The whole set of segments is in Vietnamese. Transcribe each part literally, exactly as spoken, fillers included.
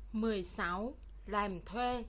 mười sáu. Làm thuê.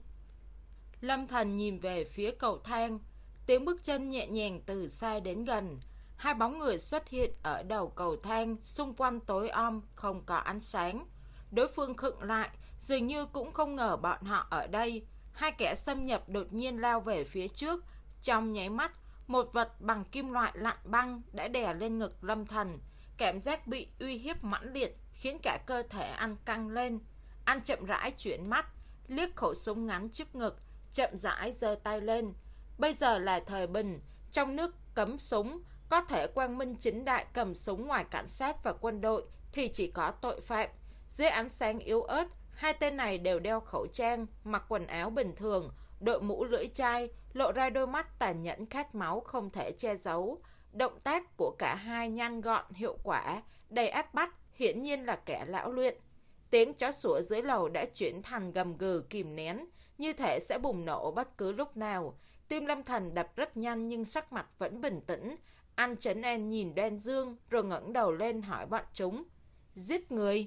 Lâm Thần nhìn về phía cầu thang, tiếng bước chân nhẹ nhàng từ xa đến gần. Hai bóng người xuất hiện ở đầu cầu thang, xung quanh tối om, không có ánh sáng. Đối phương khựng lại, dường như cũng không ngờ bọn họ ở đây. Hai kẻ xâm nhập đột nhiên lao về phía trước. Trong nháy mắt, một vật bằng kim loại lạnh băng đã đè lên ngực Lâm Thần. Cảm giác bị uy hiếp mãnh liệt khiến cả cơ thể anh căng lên. Anh chậm rãi chuyển mắt, liếc khẩu súng ngắn trước ngực, chậm rãi giơ tay lên. Bây giờ là thời bình, trong nước cấm súng, có thể quang minh chính đại cầm súng, ngoài cảnh sát và quân đội thì chỉ có tội phạm. Dưới ánh sáng yếu ớt, hai tên này đều đeo khẩu trang, mặc quần áo bình thường, đội mũ lưỡi chai, lộ ra đôi mắt tàn nhẫn khát máu không thể che giấu. Động tác của cả hai nhanh gọn, hiệu quả, đầy áp bách, hiển nhiên là kẻ lão luyện. Tiếng chó sủa dưới lầu đã chuyển thành gầm gừ kìm nén, như thể sẽ bùng nổ bất cứ lúc nào. Tim Lâm Thần đập rất nhanh nhưng sắc mặt vẫn bình tĩnh. Anh trấn an nhìn Đoan Dương rồi ngẩng đầu lên hỏi bọn chúng: giết người?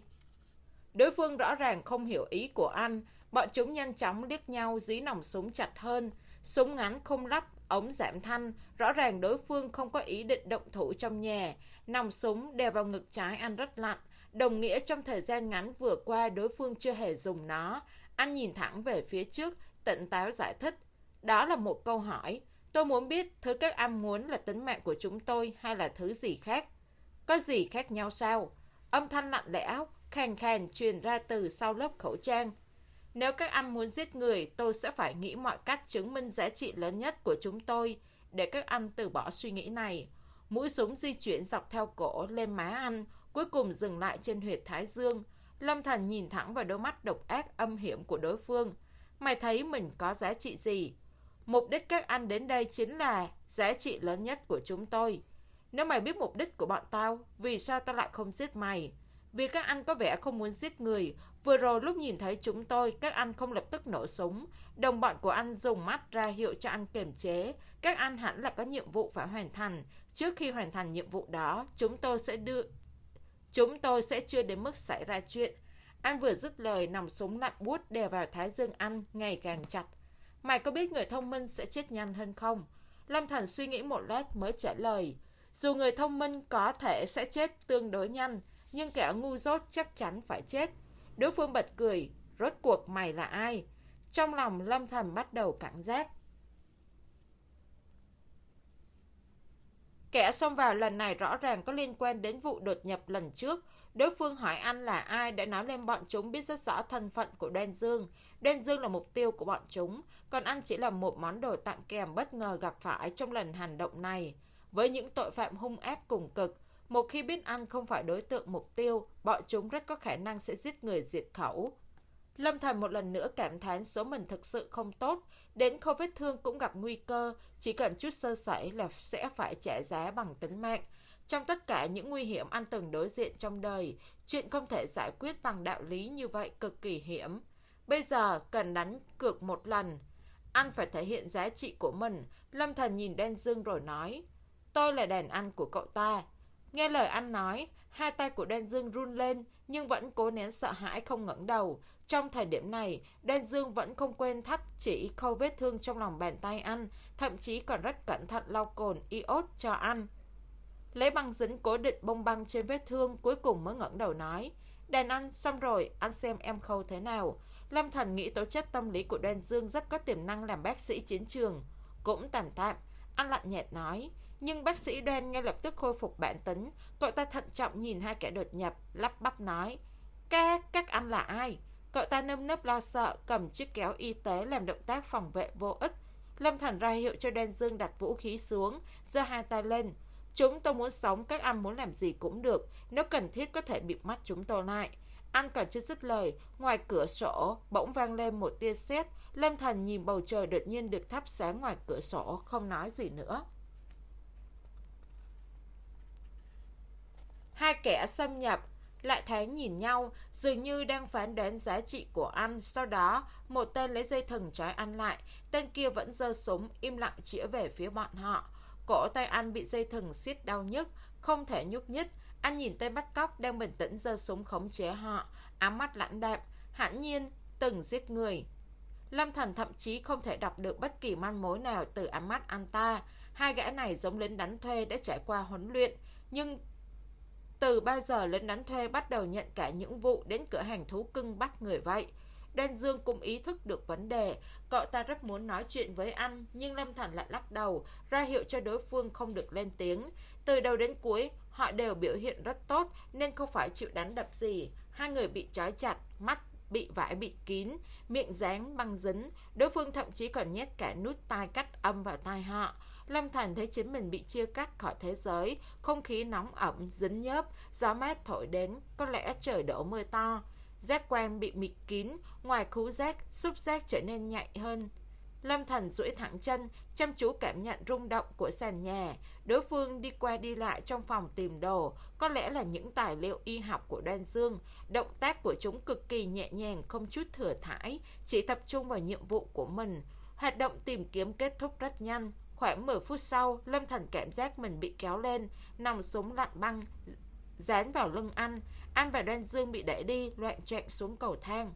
Đối phương rõ ràng không hiểu ý của anh. Bọn chúng nhanh chóng liếc nhau, dí nòng súng chặt hơn. Súng ngắn không lắp, ống giảm thanh, rõ ràng đối phương không có ý định động thủ trong nhà. Nòng súng đè vào ngực trái anh rất lạnh, đồng nghĩa trong thời gian ngắn vừa qua đối phương chưa hề dùng nó. Anh nhìn thẳng về phía trước, tỉnh táo giải thích: đó là một câu hỏi. Tôi muốn biết thứ các anh muốn là tính mạng của chúng tôi hay là thứ gì khác. Có gì khác nhau sao? Âm thanh lạnh lẽo, khàn khàn truyền ra từ sau lớp khẩu trang. Nếu các anh muốn giết người, tôi sẽ phải nghĩ mọi cách chứng minh giá trị lớn nhất của chúng tôi để các anh từ bỏ suy nghĩ này. Mũi súng di chuyển dọc theo cổ lên má anh, cuối cùng dừng lại trên huyệt thái dương. Lâm Thần nhìn thẳng vào đôi mắt độc ác âm hiểm của đối phương. Mày thấy mình có giá trị gì? Mục đích các anh đến đây chính là giá trị lớn nhất của chúng tôi. Nếu mày biết mục đích của bọn tao, vì sao tao lại không giết mày? Vì các anh có vẻ không muốn giết người. Vừa rồi lúc nhìn thấy chúng tôi, các anh không lập tức nổ súng. Đồng bọn của anh dùng mắt ra hiệu cho anh kiềm chế. Các anh hẳn là có nhiệm vụ phải hoàn thành. Trước khi hoàn thành nhiệm vụ đó, chúng tôi sẽ đưa... Chúng tôi sẽ chưa đến mức xảy ra chuyện. Anh vừa dứt lời, nòng súng lạnh buốt đè vào thái dương anh ngày càng chặt. Mày có biết người thông minh sẽ chết nhanh hơn không? Lâm Thần suy nghĩ một lát mới trả lời: dù người thông minh có thể sẽ chết tương đối nhanh, nhưng kẻ ngu dốt chắc chắn phải chết. Đối phương bật cười: rốt cuộc mày là ai? Trong lòng Lâm Thần bắt đầu cảnh giác. Kẻ xông vào lần này rõ ràng có liên quan đến vụ đột nhập lần trước. Đối phương hỏi anh là ai đã nói lên bọn chúng biết rất rõ thân phận của Đoan Dương. Đoan Dương là mục tiêu của bọn chúng, còn anh chỉ là một món đồ tặng kèm bất ngờ gặp phải trong lần hành động này. Với những tội phạm hung ác cùng cực, một khi biết anh không phải đối tượng mục tiêu, bọn chúng rất có khả năng sẽ giết người diệt khẩu. Lâm Thần một lần nữa cảm thán số mình thực sự không tốt, đến khâu vết thương cũng gặp nguy cơ, chỉ cần chút sơ sẩy là sẽ phải trả giá bằng tính mạng. Trong tất cả những nguy hiểm anh từng đối diện trong đời, chuyện không thể giải quyết bằng đạo lý như vậy cực kỳ hiểm. Bây giờ cần đánh cược một lần, anh phải thể hiện giá trị của mình. Lâm Thần nhìn Đoan Dương rồi nói: tôi là đàn anh của cậu ta. Nghe lời anh nói, hai tay của Đoan Dương run lên nhưng vẫn cố nén sợ hãi không ngẩng đầu. Trong thời điểm này, Đoan Dương vẫn không quên thắt chỉ khâu vết thương trong lòng bàn tay anh, thậm chí còn rất cẩn thận lau cồn iốt cho anh. Lấy băng dính cố định bông băng trên vết thương, cuối cùng mới ngẩng đầu nói: đàn anh, xong rồi, anh xem em khâu thế nào. Lâm Thần nghĩ tố chất tâm lý của Đoan Dương rất có tiềm năng làm bác sĩ chiến trường. Cũng tạm tạm, anh lạnh nhạt nói. Nhưng bác sĩ Đoan ngay lập tức khôi phục bản tính. Cậu ta thận trọng nhìn hai kẻ đột nhập, lắp bắp nói: Các, các anh là ai? Cậu ta nơm nớp lo sợ, cầm chiếc kéo y tế làm động tác phòng vệ vô ích. Lâm Thần ra hiệu cho Đoan Dương đặt vũ khí xuống, giơ hai tay lên: chúng tôi muốn sống, các anh muốn làm gì cũng được, nếu cần thiết có thể bịt mắt chúng tôi lại. Anh còn chưa dứt lời, ngoài cửa sổ bỗng vang lên một tia sét. Lâm Thần nhìn bầu trời đột nhiên được thắp sáng ngoài cửa sổ, không nói gì nữa. Hai kẻ xâm nhập lại thoáng nhìn nhau, dường như đang phán đoán giá trị của anh. Sau đó, một tên lấy dây thừng trói anh lại, tên kia vẫn giơ súng im lặng chĩa về phía bọn họ. Cổ tay anh bị dây thừng siết đau nhức, không thể nhúc nhích. Anh nhìn tên bắt cóc đang bình tĩnh giơ súng khống chế họ, áng mắt lãnh đạm. Hẳn nhiên, từng giết người. Lâm Thần thậm chí không thể đọc được bất kỳ manh mối nào từ ánh mắt anh ta. Hai gã này giống lính đánh thuê đã trải qua huấn luyện, nhưng từ bao giờ lính đánh thuê bắt đầu nhận cả những vụ đến cửa hàng thú cưng bắt người vậy? Đoan Dương cũng ý thức được vấn đề. Cậu ta rất muốn nói chuyện với anh, nhưng Lâm Thần lại lắc đầu, ra hiệu cho đối phương không được lên tiếng. Từ đầu đến cuối, họ đều biểu hiện rất tốt nên không phải chịu đánh đập gì. Hai người bị trói chặt, mắt bị vải bịt kín, miệng dán băng dính. Đối phương thậm chí còn nhét cả nút tai cách âm vào tai họ. Lâm Thần thấy chính mình bị chia cắt khỏi thế giới. Không khí nóng ẩm, dính nhớp, gió mát thổi đến, có lẽ trời đổ mưa to. Giác quan bị bịt kín, ngoài khứu giác, xúc giác trở nên nhạy hơn. Lâm Thần duỗi thẳng chân, chăm chú cảm nhận rung động của sàn nhà. Đối phương đi qua đi lại trong phòng tìm đồ, có lẽ là những tài liệu y học của Đoan Dương. Động tác của chúng cực kỳ nhẹ nhàng, không chút thừa thãi, chỉ tập trung vào nhiệm vụ của mình. Hoạt động tìm kiếm kết thúc rất nhanh. Khoảng mười phút sau, Lâm Thần cảm giác mình bị kéo lên, nòng súng lạnh băng dán vào lưng anh. Anh và Đoan Dương bị đẩy đi, loạng choạng xuống cầu thang.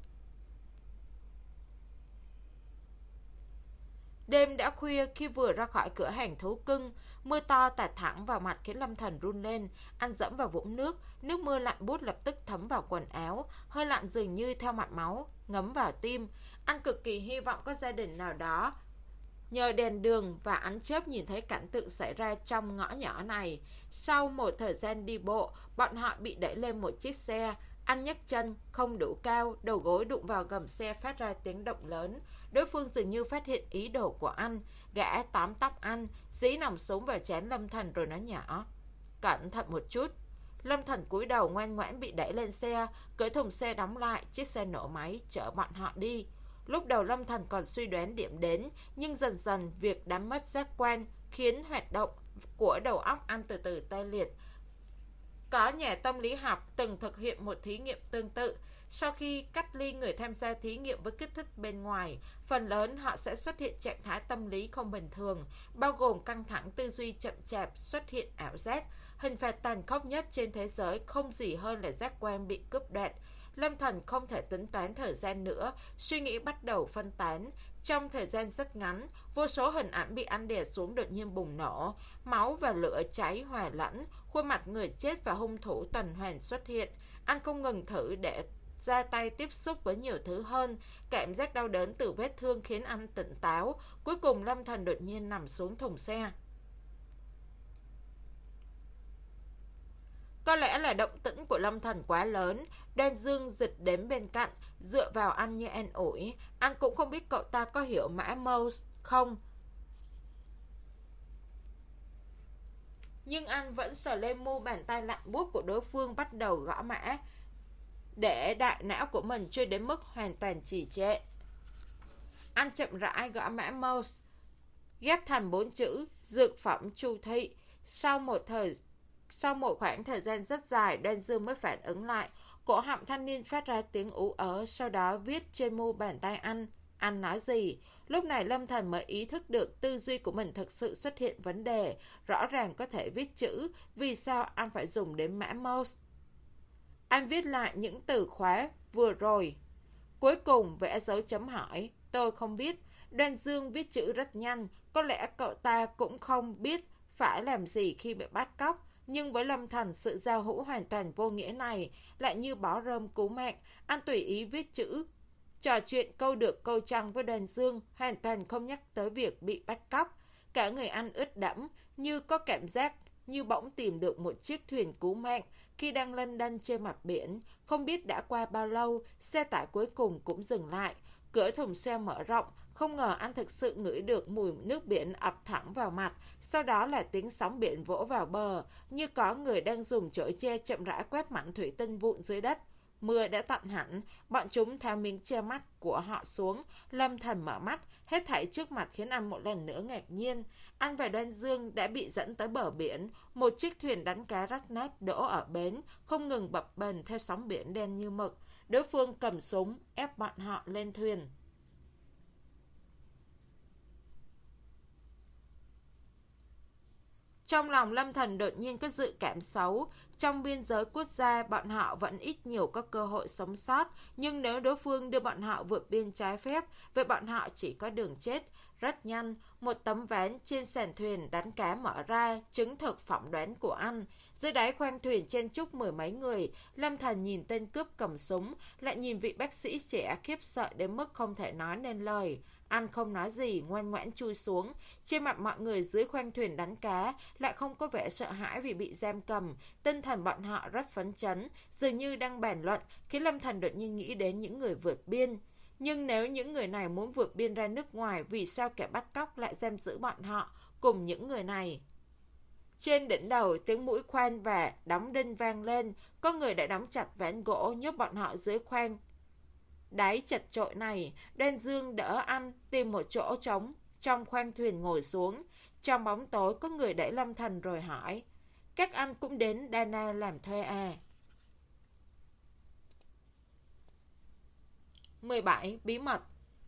Đêm đã khuya, khi vừa ra khỏi cửa hàng thú cưng, mưa to tạt thẳng vào mặt khiến Lâm Thần run lên. Anh dẫm vào vũng nước, nước mưa lạnh buốt lập tức thấm vào quần áo, hơi lạnh dường như theo mạch máu ngấm vào tim. Anh cực kỳ hy vọng có gia đình nào đó nhờ đèn đường và ánh chớp nhìn thấy cảnh tượng xảy ra trong ngõ nhỏ này. Sau một thời gian đi bộ, bọn họ bị đẩy lên một chiếc xe. Anh nhấc chân không đủ cao, đầu gối đụng vào gầm xe phát ra tiếng động lớn. Đối phương dường như phát hiện ý đồ của anh. Gã tóm tóc anh, dí nòng súng vào trán Lâm Thần rồi nói nhỏ: "Cẩn thận một chút." Lâm Thần cúi đầu ngoan ngoãn bị đẩy lên xe, cởi thùng xe đóng lại, chiếc xe nổ máy chở bọn họ đi. Lúc đầu Lâm Thần còn suy đoán điểm đến, nhưng dần dần việc đánh mất giác quan khiến hoạt động của đầu óc anh từ từ tê liệt. Có nhà tâm lý học từng thực hiện một thí nghiệm tương tự. Sau khi cách ly người tham gia thí nghiệm với kích thích bên ngoài, phần lớn họ sẽ xuất hiện trạng thái tâm lý không bình thường, bao gồm căng thẳng, tư duy chậm chạp, xuất hiện ảo giác. Hình phạt tàn khốc nhất trên thế giới không gì hơn là giác quan bị cướp đoạt. Lâm Thần không thể tính toán thời gian nữa, suy nghĩ bắt đầu phân tán. Trong thời gian rất ngắn, vô số hình ảnh bị anh đè xuống đột nhiên bùng nổ, máu và lửa cháy hòa lẫn, khuôn mặt người chết và hung thủ tuần hoàn xuất hiện. Anh không ngừng thử để ra tay tiếp xúc với nhiều thứ hơn. Cảm giác đau đớn từ vết thương khiến anh tỉnh táo. Cuối cùng Lâm Thần đột nhiên nằm xuống thùng xe. Có lẽ là động tĩnh của Lâm Thần quá lớn. Đoan Dương dịch đến bên cạnh, dựa vào anh như an ủi. Anh cũng không biết cậu ta có hiểu mã Morse không, nhưng anh vẫn sờ lên mu bàn tay lạnh buốt của đối phương, bắt đầu gõ mã, để đại não của mình chưa đến mức hoàn toàn trì trệ. Anh chậm rãi gõ mã Morse, ghép thành bốn chữ dược phẩm Chu Thị. Sau một thời Sau một khoảng thời gian rất dài, Đoan Dương mới phản ứng lại. Cổ họng thanh niên phát ra tiếng ú ớ, sau đó viết trên mu bàn tay anh. Anh nói gì? Lúc này Lâm Thần mới ý thức được tư duy của mình thực sự xuất hiện vấn đề. Rõ ràng có thể viết chữ, vì sao anh phải dùng đến mã Morse? Anh viết lại những từ khóa vừa rồi. Cuối cùng vẽ dấu chấm hỏi. Tôi không biết. Đoan Dương viết chữ rất nhanh. Có lẽ cậu ta cũng không biết phải làm gì khi bị bắt cóc. Nhưng với Lâm Thần, sự giao hữu hoàn toàn vô nghĩa này lại như bó rơm cứu mạng. Anh tùy ý viết chữ, trò chuyện câu được câu trăng với Đoan Dương, hoàn toàn không nhắc tới việc bị bắt cóc. Cả người anh ướt đẫm, như có cảm giác như bỗng tìm được một chiếc thuyền cứu mạng khi đang lênh đênh trên mặt biển. Không biết đã qua bao lâu, xe tải cuối cùng cũng dừng lại. Cửa thùng xe mở rộng, không ngờ anh thực sự ngửi được mùi nước biển ập thẳng vào mặt. Sau đó là tiếng sóng biển vỗ vào bờ, như có người đang dùng chổi che chậm rãi quét mảnh thủy tinh vụn dưới đất. Mưa đã tạnh hẳn, bọn chúng tháo miếng che mắt của họ xuống. Lâm Thần mở mắt, hết thảy trước mặt khiến anh một lần nữa ngạc nhiên. Anh và Đoan Dương đã bị dẫn tới bờ biển. Một chiếc thuyền đánh cá rách nát đỗ ở bến, không ngừng bập bềnh theo sóng biển đen như mực. Đối phương cầm súng ép bọn họ lên thuyền. Trong lòng Lâm Thần đột nhiên có dự cảm xấu. Trong biên giới quốc gia, bọn họ vẫn ít nhiều có cơ hội sống sót. Nhưng nếu đối phương đưa bọn họ vượt biên trái phép, vậy bọn họ chỉ có đường chết. Rất nhanh, một tấm ván trên sàn thuyền đánh cá mở ra, chứng thực phỏng đoán của anh. Dưới đáy khoang thuyền chen chúc mười mấy người, Lâm Thần nhìn tên cướp cầm súng, lại nhìn vị bác sĩ trẻ khiếp sợ đến mức không thể nói nên lời. Anh không nói gì, ngoan ngoãn chui xuống. Trên mặt mọi người dưới khoang thuyền đánh cá lại không có vẻ sợ hãi vì bị giam cầm. Tinh thần bọn họ rất phấn chấn, dường như đang bàn luận, khiến Lâm Thần đột nhiên nghĩ đến những người vượt biên. Nhưng nếu những người này muốn vượt biên ra nước ngoài, vì sao kẻ bắt cóc lại giam giữ bọn họ cùng những người này? Trên đỉnh đầu, tiếng mũi khoan và đóng đinh vang lên. Có người đã đóng chặt ván gỗ nhốt bọn họ dưới khoang đáy chật chội này. Đoan Dương đỡ anh tìm một chỗ trống trong khoang thuyền ngồi xuống. Trong bóng tối có người đẩy Lâm Thần rồi hỏi: các anh cũng đến Dana làm thuê à? mười bảy. Bí mật.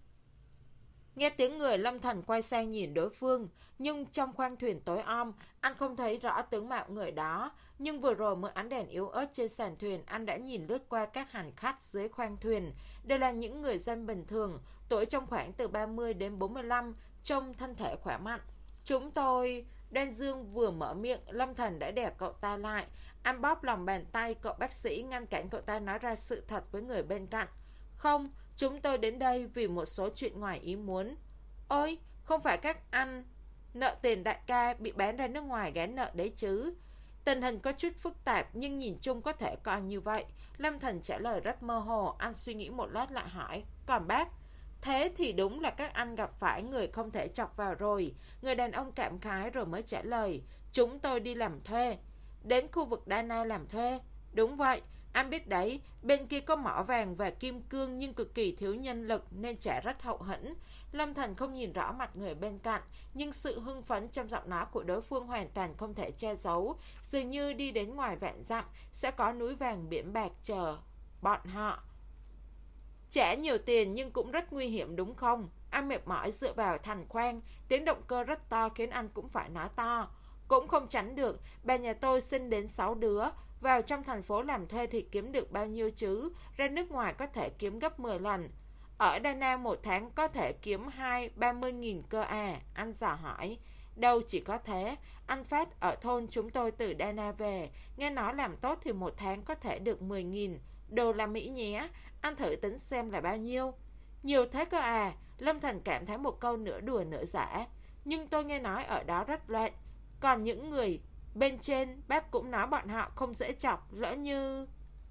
Nghe tiếng người, Lâm Thần quay sang nhìn đối phương, nhưng trong khoang thuyền tối om, anh không thấy rõ tướng mạo người đó. Nhưng vừa rồi mượn ánh đèn yếu ớt trên sàn thuyền, anh đã nhìn lướt qua các hành khách dưới khoang thuyền. Đều là những người dân bình thường, tuổi trong khoảng từ ba mươi đến bốn mươi lăm, trông thân thể khỏe mạnh. Chúng tôi... Đoan Dương vừa mở miệng, Lâm Thần đã đè cậu ta lại. Anh bóp lòng bàn tay cậu bác sĩ, ngăn cản cậu ta nói ra sự thật với người bên cạnh. Không, chúng tôi đến đây vì một số chuyện ngoài ý muốn. Ôi, không phải các anh nợ tiền đại ca bị bán ra nước ngoài gán nợ đấy chứ? Tình hình có chút phức tạp, nhưng nhìn chung có thể coi như vậy. Lâm Thần trả lời rất mơ hồ. Anh suy nghĩ một lát lại hỏi: còn bác? Thế thì đúng là các anh gặp phải người không thể chọc vào rồi. Người đàn ông cảm khái rồi mới trả lời: chúng tôi đi làm thuê. Đến khu vực Dana làm thuê? Đúng vậy. Anh biết đấy, bên kia có mỏ vàng và kim cương nhưng cực kỳ thiếu nhân lực nên trả rất hậu hĩnh. Lâm Thần không nhìn rõ mặt người bên cạnh, nhưng sự hưng phấn trong giọng nói của đối phương hoàn toàn không thể che giấu. Dường như đi đến ngoài vạn dặm sẽ có núi vàng biển bạc chờ bọn họ. Trả nhiều tiền nhưng cũng rất nguy hiểm đúng không? Anh mệt mỏi dựa vào thành khoang, tiếng động cơ rất to khiến anh cũng phải nói to. Cũng không tránh được, bà nhà tôi sinh đến sáu đứa. Vào trong thành phố làm thuê thì kiếm được bao nhiêu chứ? Ra nước ngoài có thể kiếm gấp mười lần. Ở Dana một tháng có thể kiếm hai ba mươi nghìn cơ à? Anh dò hỏi. Đâu chỉ có thế, anh Phát ở thôn chúng tôi từ Dana về, nghe nói làm tốt thì một tháng có thể được mười nghìn đô la Mỹ nhé. Anh thử tính xem là bao nhiêu. Nhiều thế cơ à? Lâm Thần cảm thấy một câu nửa đùa nửa giả. Nhưng tôi nghe nói ở đó rất loạn. Còn những người bên trên, bác cũng nói bọn họ không dễ chọc. Lỡ như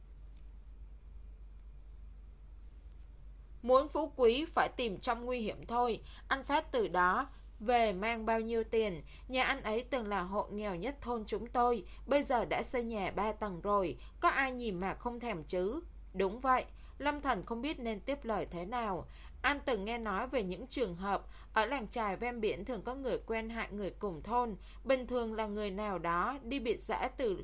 muốn phú quý phải tìm trong nguy hiểm thôi. Anh Phát từ đó về mang bao nhiêu tiền? Nhà anh ấy từng là hộ nghèo nhất thôn chúng tôi, bây giờ đã xây nhà ba tầng rồi. Có ai nhìn mà không thèm chứ? Đúng vậy. Lâm Thần không biết nên tiếp lời thế nào. Anh từng nghe nói về những trường hợp ở làng chài ven biển thường có người quen hại người cùng thôn. Bình thường là người nào đó đi biệt dã từ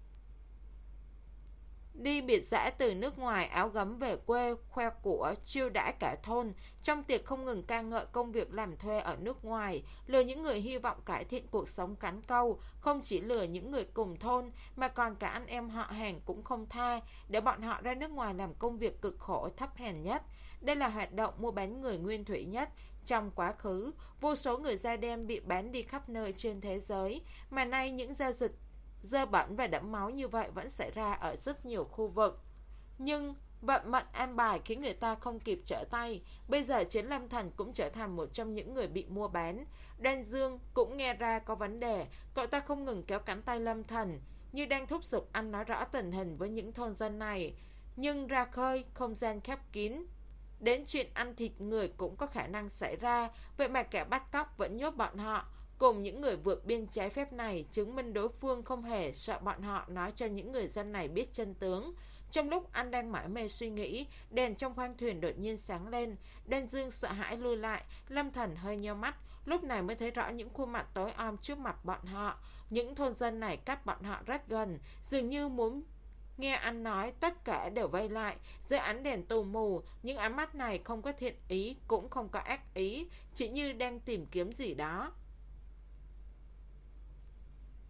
Đi biệt dã từ nước ngoài, áo gấm về quê, khoe của, chiêu đãi cả thôn. Trong tiệc không ngừng ca ngợi công việc làm thuê ở nước ngoài, lừa những người hy vọng cải thiện cuộc sống cắn câu. Không chỉ lừa những người cùng thôn, mà còn cả anh em họ hàng cũng không tha, để bọn họ ra nước ngoài làm công việc cực khổ thấp hèn nhất. Đây là hoạt động mua bán người nguyên thủy nhất. Trong quá khứ, vô số người da đen bị bán đi khắp nơi trên thế giới, mà nay những giao dịch dơ bẩn và đẫm máu như vậy vẫn xảy ra ở rất nhiều khu vực. Nhưng vận mệnh an bài khiến người ta không kịp trở tay. Bây giờ Chiến Lâm Thần cũng trở thành một trong những người bị mua bán. Đoan Dương cũng nghe ra có vấn đề. Cậu ta không ngừng kéo cánh tay Lâm Thần, như đang thúc giục anh nói rõ tình hình với những thôn dân này. Nhưng ra khơi, không gian khép kín, đến chuyện ăn thịt người cũng có khả năng xảy ra. Vậy mà kẻ bắt cóc vẫn nhốt bọn họ cùng những người vượt biên trái phép này, chứng minh đối phương không hề sợ bọn họ nói cho những người dân này biết chân tướng. Trong lúc anh đang mải mê suy nghĩ, đèn trong khoang thuyền đột nhiên sáng lên. Đoan Dương sợ hãi lui lại. Lâm Thần hơi nheo mắt, lúc này mới thấy rõ những khuôn mặt tối om trước mặt bọn họ. Những thôn dân này cách bọn họ rất gần, dường như muốn nghe anh nói. Tất cả đều vây lại dưới ánh đèn tù mù. Những ánh mắt này không có thiện ý cũng không có ác ý, chỉ như đang tìm kiếm gì đó.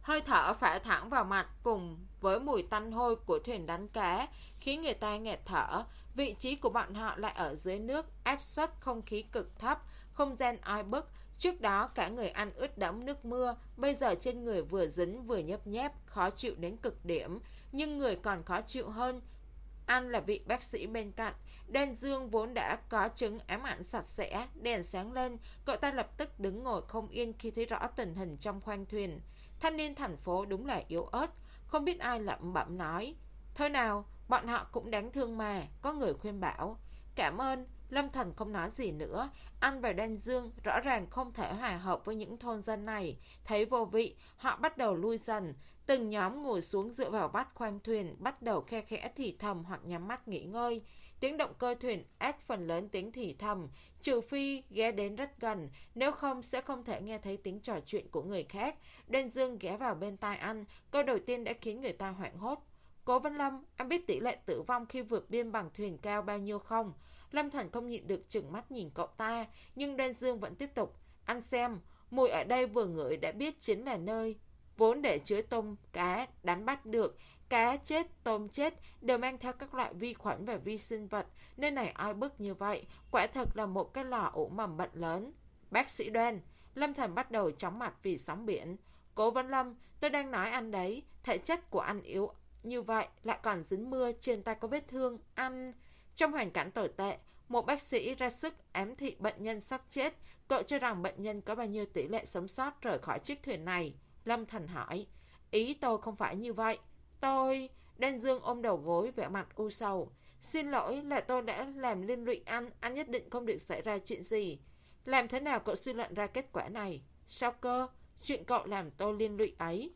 Hơi thở phả thẳng vào mặt cùng với mùi tanh hôi của thuyền đánh cá khiến người ta nghẹt thở. Vị trí của bọn họ lại ở dưới nước, áp suất không khí cực thấp, không gian oi bức. Trước đó cả người ăn ướt đẫm nước mưa, bây giờ trên người vừa dính vừa nhấp nháp, khó chịu đến cực điểm. Nhưng người còn khó chịu hơn Anh là vị bác sĩ bên cạnh. Đen Dương vốn đã có chứng ám ảnh sạch sẽ, đèn sáng lên, cậu ta lập tức đứng ngồi không yên khi thấy rõ tình hình trong khoang thuyền. Thanh niên thành phố đúng là yếu ớt, không biết ai lẩm bẩm nói. Thôi nào, bọn họ cũng đáng thương mà, có người khuyên bảo. Cảm ơn. Lâm Thần không nói gì nữa. Anh và Đan Dương rõ ràng không thể hòa hợp với những thôn dân này. Thấy vô vị, họ bắt đầu lui dần. Từng nhóm ngồi xuống dựa vào vách khoang thuyền, bắt đầu khe khẽ thì thầm hoặc nhắm mắt nghỉ ngơi. Tiếng động cơ thuyền át phần lớn tiếng thì thầm, trừ phi ghé đến rất gần, nếu không sẽ không thể nghe thấy tiếng trò chuyện của người khác. Đan Dương ghé vào bên tai anh, câu đầu tiên đã khiến người ta hoảng hốt. Cố Văn Lâm, anh biết tỷ lệ tử vong khi vượt biên bằng thuyền cao bao nhiêu không? Lâm Thần không nhịn được trừng mắt nhìn cậu ta, nhưng Đan Dương vẫn tiếp tục. Anh xem, mùi ở đây vừa ngửi đã biết chính là nơi vốn để chứa tôm, cá, đánh bắt được. Cá chết, tôm chết đều mang theo các loại vi khuẩn và vi sinh vật. Nơi này oi bức như vậy, quả thật là một cái lò ủ mầm bệnh lớn. Bác sĩ Đoan, Lâm Thần bắt đầu chóng mặt vì sóng biển. Cố Văn Lâm, tôi đang nói anh đấy, thể chất của anh yếu như vậy, lại còn dính mưa, trên tay có vết thương, anh... Trong hoàn cảnh tồi tệ, một bác sĩ ra sức ám thị bệnh nhân sắp chết. Cậu cho rằng bệnh nhân có bao nhiêu tỷ lệ sống sót rời khỏi chiếc thuyền này? Lâm Thần hỏi. Ý tôi không phải như vậy. Tôi... Đan Dương ôm đầu gối vẻ mặt u sầu. Xin lỗi là tôi đã làm liên lụy anh. Anh nhất định không được xảy ra chuyện gì. Làm thế nào cậu suy luận ra kết quả này? Sao cơ? Chuyện cậu làm tôi liên lụy ấy.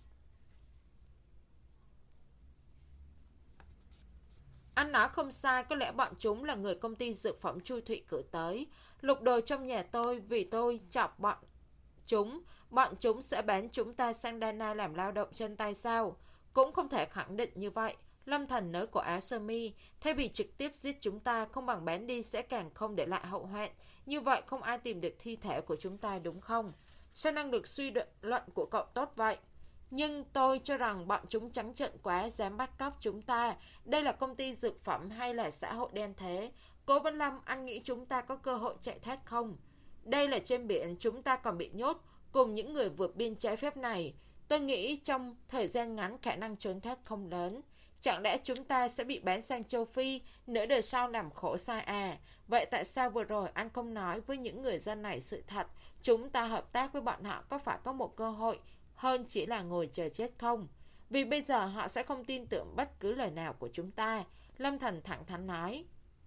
Anh nói không sai, có lẽ bọn chúng là người công ty dược phẩm Chu Thụy cử tới. Lục đồ trong nhà tôi, vì tôi chọc bọn chúng. Bọn chúng sẽ bán chúng ta sang Dana làm lao động chân tay sao? Cũng không thể khẳng định như vậy. Lâm Thần nới cổ áo sơ mi, thay vì trực tiếp giết chúng ta, không bằng bán đi sẽ càng không để lại hậu hoạn. Như vậy không ai tìm được thi thể của chúng ta đúng không? Sao năng lực suy luận của cậu tốt vậy? Nhưng tôi cho rằng bọn chúng trắng trợn quá, dám bắt cóc chúng ta. Đây là công ty dược phẩm hay là xã hội đen thế? Cố Văn Lâm, anh nghĩ chúng ta có cơ hội chạy thoát không? Đây là trên biển, chúng ta còn bị nhốt cùng những người vượt biên trái phép này. Tôi nghĩ trong thời gian ngắn khả năng trốn thoát không lớn. Chẳng lẽ chúng ta sẽ bị bán sang châu Phi, nửa đời sau làm khổ sai à? Vậy tại sao vừa rồi anh không nói với những người dân này sự thật? Chúng ta hợp tác với bọn họ có phải có một cơ hội hơn chỉ là ngồi chờ chết không? Vì bây giờ họ sẽ không tin tưởng bất cứ lời nào của chúng ta. Lâm Thần thẳng thắn nói.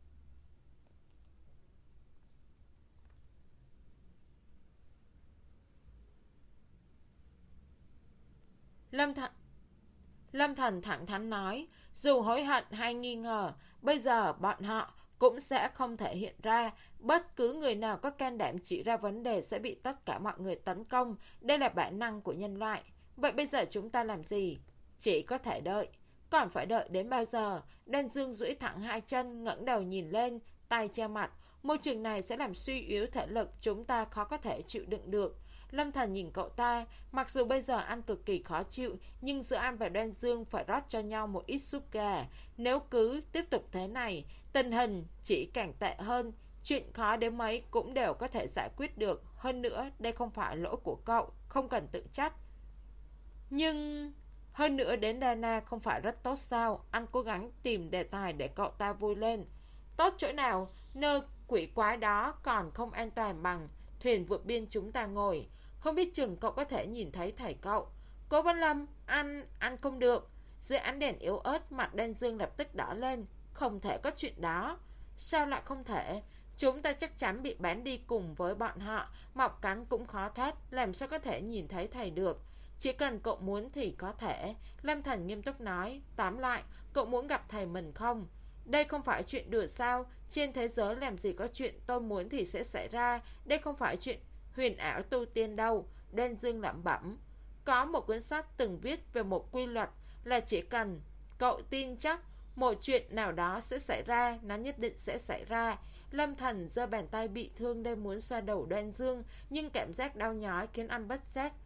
Lâm Thần Lâm Thần thẳng thắn nói, dù hối hận hay nghi ngờ, bây giờ bọn họ cũng sẽ không thể hiện ra. Bất cứ người nào có can đảm chỉ ra vấn đề sẽ bị tất cả mọi người tấn công. Đây là bản năng của nhân loại. Vậy bây giờ chúng ta làm gì? Chỉ có thể đợi. Còn phải đợi đến bao giờ? Đan Dương duỗi thẳng hai chân, ngẩng đầu nhìn lên, tay che mặt. Môi trường này sẽ làm suy yếu thể lực, chúng ta khó có thể chịu đựng được. Lâm Thần nhìn cậu ta, mặc dù bây giờ ăn cực kỳ khó chịu, nhưng giữa anh và Đoan Dương phải rót cho nhau một ít súp gà. Nếu cứ tiếp tục thế này, tình hình chỉ càng tệ hơn. Chuyện khó đến mấy cũng đều có thể giải quyết được. Hơn nữa, đây không phải lỗi của cậu, không cần tự trách. Nhưng... Hơn nữa đến Dana không phải rất tốt sao? Anh cố gắng tìm đề tài để cậu ta vui lên. Tốt chỗ nào? Nơi quỷ quái đó còn không an toàn bằng thuyền vượt biên chúng ta ngồi. Không biết chừng cậu có thể nhìn thấy thầy cậu. Cố Văn Lâm, anh, anh không được. Dưới ánh đèn yếu ớt, mặt Đan Dương lập tức đỏ lên. Không thể có chuyện đó. Sao lại không thể? Chúng ta chắc chắn bị bán đi cùng với bọn họ. Mọc cánh cũng khó thoát. Làm sao có thể nhìn thấy thầy được? Chỉ cần cậu muốn thì có thể. Lâm Thần nghiêm túc nói. Tóm lại, cậu muốn gặp thầy mình không? Đây không phải chuyện đùa sao? Trên thế giới làm gì có chuyện tôi muốn thì sẽ xảy ra. Đây không phải chuyện huyền ảo tu tiên đâu. Đan Dương lẩm bẩm. Có một cuốn sách từng viết về một quy luật là chỉ cần cậu tin chắc một chuyện nào đó sẽ xảy ra, nó nhất định sẽ xảy ra. Lâm Thần giơ bàn tay bị thương đây muốn xoa đầu Đan Dương, nhưng cảm giác đau nhói khiến anh bất giác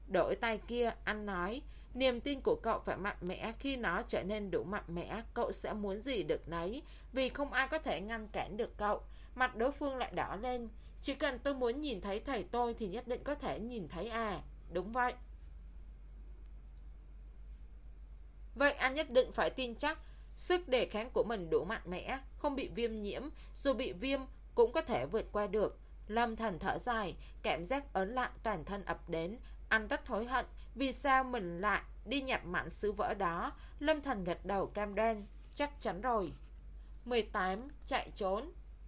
Đổi tay kia, anh nói, niềm tin của cậu phải mạnh mẽ, khi nó trở nên đủ mạnh mẽ, cậu sẽ muốn gì được nấy, vì không ai có thể ngăn cản được cậu. Mặt đối phương lại đỏ lên. Chỉ cần tôi muốn nhìn thấy thầy tôi thì nhất định có thể nhìn thấy à. Đúng vậy. Vậy anh nhất định phải tin chắc sức đề kháng của mình đủ mạnh mẽ, không bị viêm nhiễm, dù bị viêm cũng có thể vượt qua được. Lâm Thần thở dài, cảm giác ớn lạnh toàn thân ập đến. Anh rất hối hận vì sao mình lại đi nhập mảnh sứ vỡ đó. Lâm Thần gật đầu cam đoan, chắc chắn rồi. mười tám. Chạy trốn.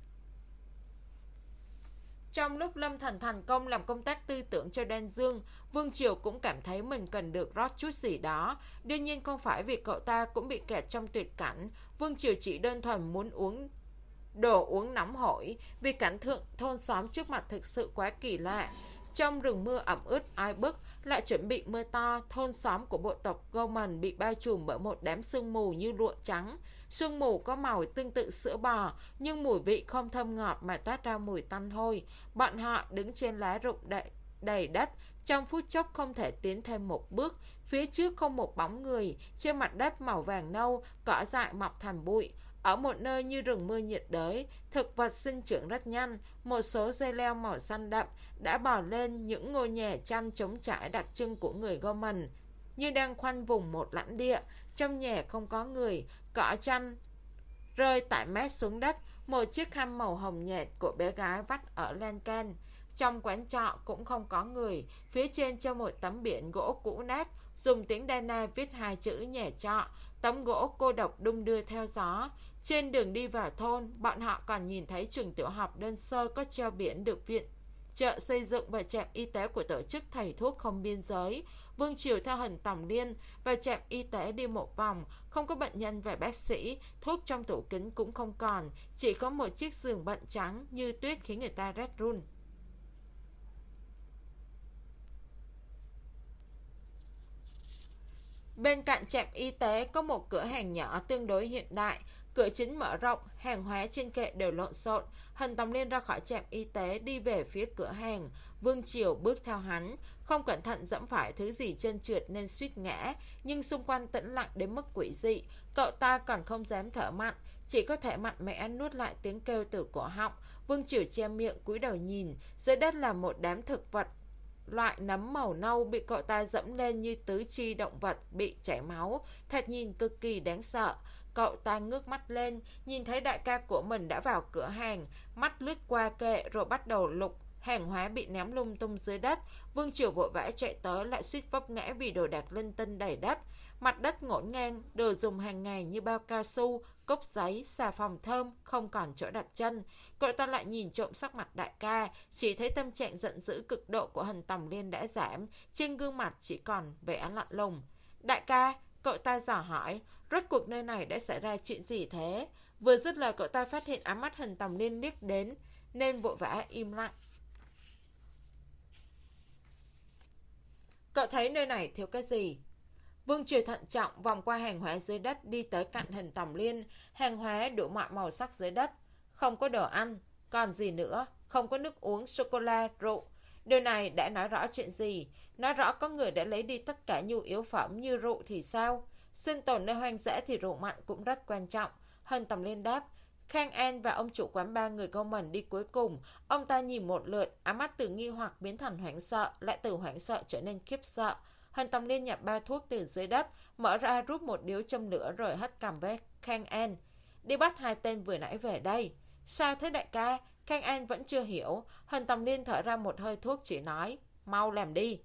Trong lúc Lâm Thần thành công làm công tác tư tưởng cho Đan Dương, Vương Triều cũng cảm thấy mình cần được rót chút gì đó. Đương nhiên không phải vì cậu ta cũng bị kẹt trong tuyệt cảnh. Vương Triều chỉ đơn thuần muốn uống đồ uống nóng hổi, vì cảnh thượng thôn xóm trước mặt thực sự quá kỳ lạ. Trong rừng mưa ẩm ướt oi bức, lại chuẩn bị mưa to, thôn xóm của bộ tộc Goman bị bao trùm bởi một đám sương mù như lụa trắng. Sương mù có màu tương tự sữa bò, nhưng mùi vị không thơm ngọt mà toát ra mùi tanh hôi. Bọn họ đứng trên lá rụng đầy, đầy đất, trong phút chốc không thể tiến thêm một bước. Phía trước không một bóng người, trên mặt đất màu vàng nâu, cỏ dại mọc thành bụi. Ở một nơi như rừng mưa nhiệt đới, thực vật sinh trưởng rất nhanh, một số dây leo màu xanh đậm đã bò lên những ngôi nhà tranh trống trải đặc trưng của người Goman, như đang khoanh vùng một lãnh địa. Trong nhà không có người, cỏ tranh rơi tại mét xuống đất, một chiếc khăn màu hồng nhạt của bé gái vắt ở lan can. Trong quán trọ cũng không có người, phía trên treo một tấm biển gỗ cũ nát, dùng tiếng Dana viết hai chữ nhà trọ. Tấm gỗ cô độc đung đưa theo gió. Trên đường đi vào thôn, bọn họ còn nhìn thấy trường tiểu học đơn sơ có treo biển được viện chợ xây dựng và trạm y tế của tổ chức thầy thuốc không biên giới. Vương Triều theo hình Tòng Liên và trạm y tế đi một vòng, không có bệnh nhân và bác sĩ, thuốc trong tủ kính cũng không còn, chỉ có một chiếc giường bệnh trắng như tuyết khiến người ta rét run. Bên cạnh trạm y tế có một cửa hàng nhỏ tương đối hiện đại, cửa chính mở rộng, hàng hóa trên kệ đều lộn xộn. Hình Tòng Liên ra khỏi trạm y tế đi về phía cửa hàng. Vương Triều bước theo hắn, không cẩn thận dẫm phải thứ gì trơn trượt nên suýt ngã, nhưng xung quanh tĩnh lặng đến mức quỷ dị. Cậu ta còn không dám thở mạnh, chỉ có thể mạnh mẽ nuốt lại tiếng kêu từ cổ họng. Vương Triều che miệng cúi đầu nhìn, dưới đất là một đám thực vật loại nấm màu nâu bị cậu ta dẫm lên như tứ chi động vật bị chảy máu, thật nhìn cực kỳ đáng sợ. Cậu ta ngước mắt lên, nhìn thấy đại ca của mình đã vào cửa hàng, mắt lướt qua kệ rồi bắt đầu lục hàng hóa bị ném lung tung dưới đất. Vương Triều vội vã chạy tới, lại suýt vấp ngã vì đồ đạc linh tinh đầy đất. Mặt đất ngổn ngang, đồ dùng hàng ngày như bao cao su, cốc giấy, xà phòng thơm, không còn chỗ đặt chân. Cậu ta lại nhìn trộm sắc mặt đại ca, chỉ thấy tâm trạng giận dữ cực độ của Hình Tòng Liên đã giảm, trên gương mặt chỉ còn vẻ lạnh lùng. Đại ca, cậu ta dò hỏi, rốt cuộc nơi này đã xảy ra chuyện gì thế? Vừa dứt lời cậu ta phát hiện ám mắt Hình Tòng Liên liếc đến, nên vội vã im lặng. Cậu thấy nơi này thiếu cái gì? Vương Triều thận trọng vòng qua hàng hóa dưới đất, đi tới cạnh Hình Tòng Liên. Hàng hóa đủ mọi màu sắc dưới đất, không có đồ ăn, còn gì nữa, không có nước uống, sô-cô-la, rượu. Điều này đã nói rõ chuyện gì? Nói rõ có người đã lấy đi tất cả nhu yếu phẩm, như rượu thì sao? Sinh tồn nơi hoang dã thì rượu mạnh cũng rất quan trọng. Hình Tòng Liên đáp. Khang An và ông chủ quán ba người Goman đi cuối cùng. Ông ta nhìn một lượt, ám mắt từ nghi hoặc biến thành hoảng sợ, lại từ hoảng sợ trở nên khiếp sợ. Hình Tòng Liên nhặt bao thuốc từ dưới đất, mở ra rút một điếu châm lửa rồi hất cằm với Khang An. Đi bắt hai tên vừa nãy về đây. Sao thế đại ca? Khang An vẫn chưa hiểu. Hình Tòng Liên thở ra một hơi thuốc chỉ nói, mau làm đi.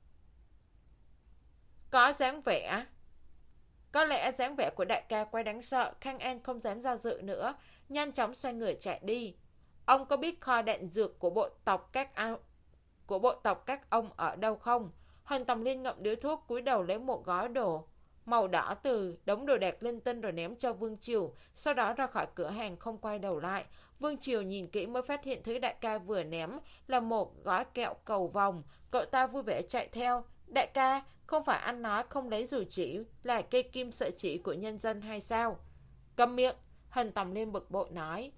Có dáng vẻ. Có lẽ dáng vẻ của đại ca quá đáng sợ. Khang An không dám do dự nữa, nhanh chóng xoay người chạy đi. Ông có biết kho đạn dược của bộ tộc các của bộ tộc các ông ở đâu không? Hình Tòng Liên ngậm điếu thuốc, cúi đầu lấy một gói đồ màu đỏ từ đống đồ đạc linh tinh rồi ném cho Vương Triều, sau đó ra khỏi cửa hàng không quay đầu lại. Vương Triều nhìn kỹ mới phát hiện thứ đại ca vừa ném là một gói kẹo cầu vồng. Cậu ta vui vẻ chạy theo. Đại ca, không phải anh nói không lấy dù chỉ là cây kim sợi chỉ của nhân dân hay sao? Câm miệng, Hình Tòng Liên bực bội nói.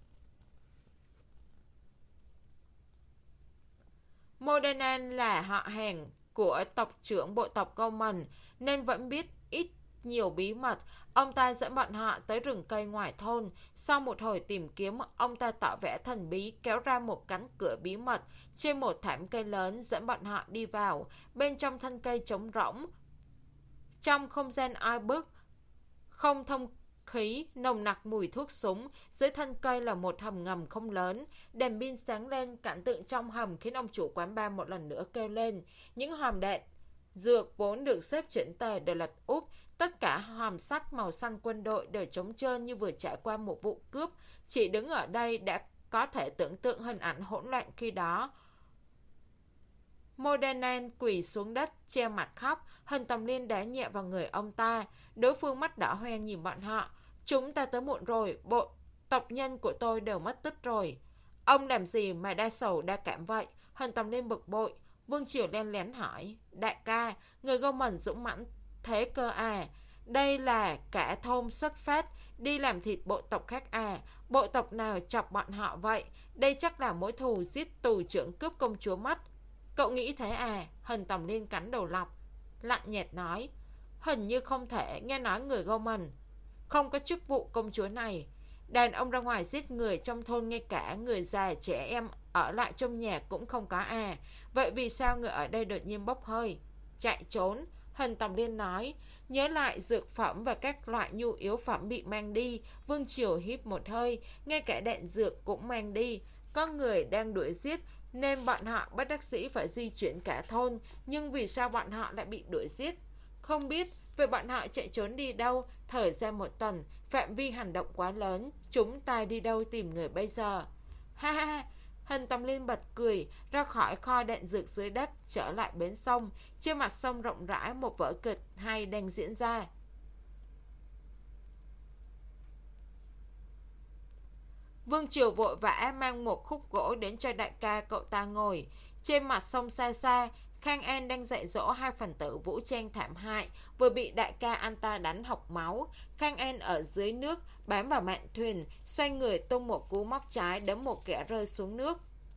Modernan là họ hàng của tộc trưởng bộ tộc Goldman nên vẫn biết ít nhiều bí mật. Ông ta dẫn bọn họ tới rừng cây ngoài thôn. Sau một hồi tìm kiếm, ông ta tỏ vẻ thần bí kéo ra một cánh cửa bí mật trên một thảm cây lớn, dẫn bọn họ đi vào. Bên trong thân cây trống rỗng, trong không gian oi bức, không thông khí, nồng nặc mùi thuốc súng. Dưới thân cây là một hầm ngầm không lớn. Đèn pin sáng lên, cảnh tượng trong hầm khiến ông chủ quán bar một lần nữa kêu lên. Những hòm đạn dược vốn được xếp chỉnh tề đều lật úp. Tất cả hòm sắt màu xanh quân đội đều trống trơn như vừa trải qua một vụ cướp. Chỉ đứng ở đây đã có thể tưởng tượng hình ảnh hỗn loạn khi đó. Modernan quỳ xuống đất, che mặt khóc. Hình Tòng Liên đá nhẹ vào người ông ta. Đối phương mắt đỏ hoe nhìn bọn họ. Chúng ta tới muộn rồi, bộ tộc nhân của tôi đều mất tích rồi. Ông làm gì mà đa sầu đa cảm vậy? Hình Tòng Liên bực bội. Vương Triều len lén hỏi. Đại ca, người Goldman dũng mãnh thế cơ à? Đây là cả thôn xuất phát đi làm thịt bộ tộc khác à? Bộ tộc nào chọc bọn họ vậy? Đây chắc là mối thù giết tù trưởng cướp công chúa mất. Cậu nghĩ thế à? Hình Tòng Liên cắn đầu lọc, lạnh nhạt nói. Hình như không thể. Nghe nói người Goldman không có chức vụ công chúa này. Đàn ông ra ngoài giết người trong thôn, ngay cả người già trẻ em ở lại trong nhà cũng không có à? Vậy vì sao người ở đây đột nhiên bốc hơi, chạy trốn? Hình Tòng Liên nói. Nhớ lại dược phẩm và các loại nhu yếu phẩm bị mang đi. Vương Triều hít một hơi. Ngay cả đạn dược cũng mang đi. Có người đang đuổi giết nên bọn họ bất đắc dĩ phải di chuyển cả thôn. Nhưng vì sao bọn họ lại bị đuổi giết? Không biết. Vậy bọn họ chạy trốn đi đâu? Thời gian một tuần, phạm vi hành động quá lớn. Chúng ta đi đâu tìm người bây giờ? Ha ha ha. Hình Tòng Liên bật cười, ra khỏi kho đạn dược dưới đất, trở lại bến sông. Trên mặt sông rộng rãi, một vở kịch hay đang diễn ra. Vương Triều vội vã mang một khúc gỗ đến cho đại ca cậu ta ngồi. Trên mặt sông xa xa, Khang An đang dạy dỗ hai phần tử vũ trang thảm hại, vừa bị đại ca anh ta đánh hộc máu. Khang An ở dưới nước, bám vào mạn thuyền, xoay người tung một cú móc trái đấm một kẻ rơi xuống nước.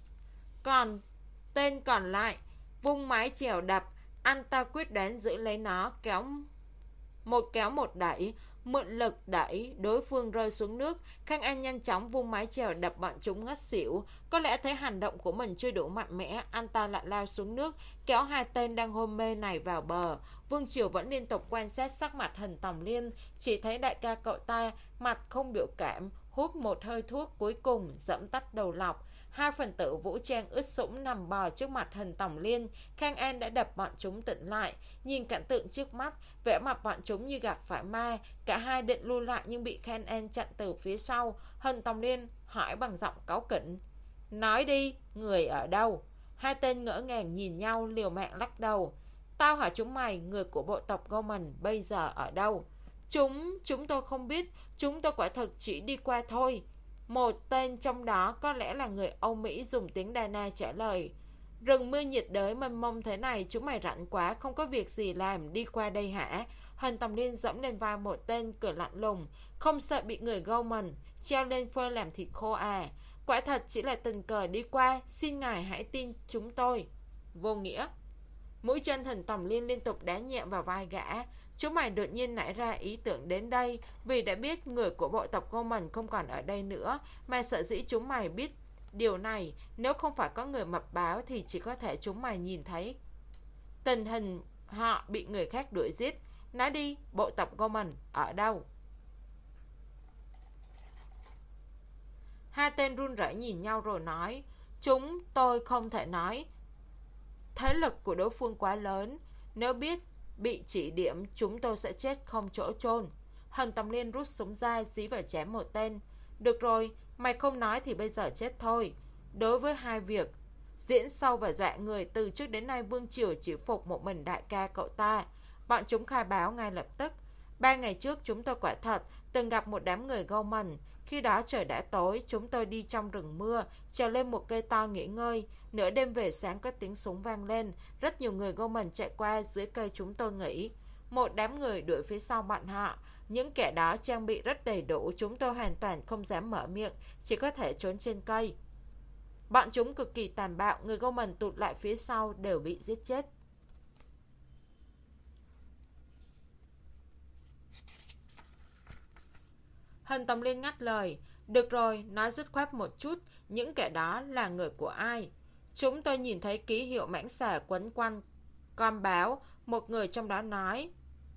Còn tên còn lại, vung mái chèo đập, anh ta quyết đoán giữ lấy nó, kéo một kéo một đẩy, mượn lực đẩy đối phương rơi xuống nước. Khang An nhanh chóng vung mái chèo đập bọn chúng ngất xỉu. Có lẽ thấy hành động của mình chưa đủ mạnh mẽ, anh ta lại lao xuống nước, kéo hai tên đang hôn mê này vào bờ. Vương Triều vẫn liên tục quan sát sắc mặt Hình Tòng Liên, chỉ thấy đại ca cậu ta mặt không biểu cảm, hút một hơi thuốc, cuối cùng dẫm tắt đầu lọc. Hai phần tử vũ trang ướt sũng nằm bò trước mặt Hình Tòng Liên. Khang An đã đập bọn chúng tỉnh lại. Nhìn cảnh tượng trước mắt, vẻ mặt bọn chúng như gặp phải ma. Cả hai định lui lại nhưng bị Khang An chặn từ phía sau. Hình Tòng Liên hỏi bằng giọng cáu kỉnh. Nói đi, người ở đâu? Hai tên ngỡ ngàng nhìn nhau, liều mạng lắc đầu. Tao hỏi chúng mày, người của bộ tộc Goldman bây giờ ở đâu? Chúng, chúng tôi không biết. Chúng tôi quả thực chỉ đi qua thôi. Một tên trong đó có lẽ là người Âu Mỹ dùng tiếng Đà Na trả lời. Rừng mưa nhiệt đới mênh mông thế này, chúng mày rảnh quá, không có việc gì làm, đi qua đây hả? Hình Tòng Liên dẫm lên vai một tên, cười lạnh lùng. Không sợ bị người Goldman treo lên phơi làm thịt khô à? Quả thật chỉ là tình cờ đi qua, xin ngài hãy tin chúng tôi. Vô nghĩa. Mũi chân Hình Tòng Liên liên tục đá nhẹ vào vai gã. Chúng mày đột nhiên nảy ra ý tưởng đến đây vì đã biết người của bộ tộc Goldman không còn ở đây nữa. Mà sợ dĩ chúng mày biết điều này, nếu không phải có người mật báo thì chỉ có thể chúng mày nhìn thấy tình hình họ bị người khác đuổi giết. Nói đi, bộ tộc Goldman ở đâu? Hai tên run rẩy nhìn nhau rồi nói. Chúng tôi không thể nói. Thế lực của đối phương quá lớn. Nếu biết bị chỉ điểm, chúng tôi sẽ chết không chỗ chôn. Hình Tòng Liên rút súng ra, dí vào chém một tên. Được rồi, mày không nói thì bây giờ chết thôi. Đối với hai việc diễn sâu và dọa người, từ trước đến nay Vương Triều chỉ phục một mình đại ca cậu ta. Bọn chúng khai báo ngay lập tức. Ba ngày trước chúng tôi quả thật từng gặp một đám người Goldman. Khi đó trời đã tối, chúng tôi đi trong rừng mưa, trèo lên một cây to nghỉ ngơi. Nửa đêm về sáng có tiếng súng vang lên. Rất nhiều người Goldman chạy qua dưới cây chúng tôi nghỉ. Một đám người đuổi phía sau bọn họ. Những kẻ đó trang bị rất đầy đủ. Chúng tôi hoàn toàn không dám mở miệng, chỉ có thể trốn trên cây. Bọn chúng cực kỳ tàn bạo. Người Goldman tụt lại phía sau đều bị giết chết. Hân Tông Liên ngắt lời. Được rồi, nói dứt khoát một chút, những kẻ đó là người của ai? Chúng tôi nhìn thấy ký hiệu mãng xà quấn quanh con báo, một người trong đó nói.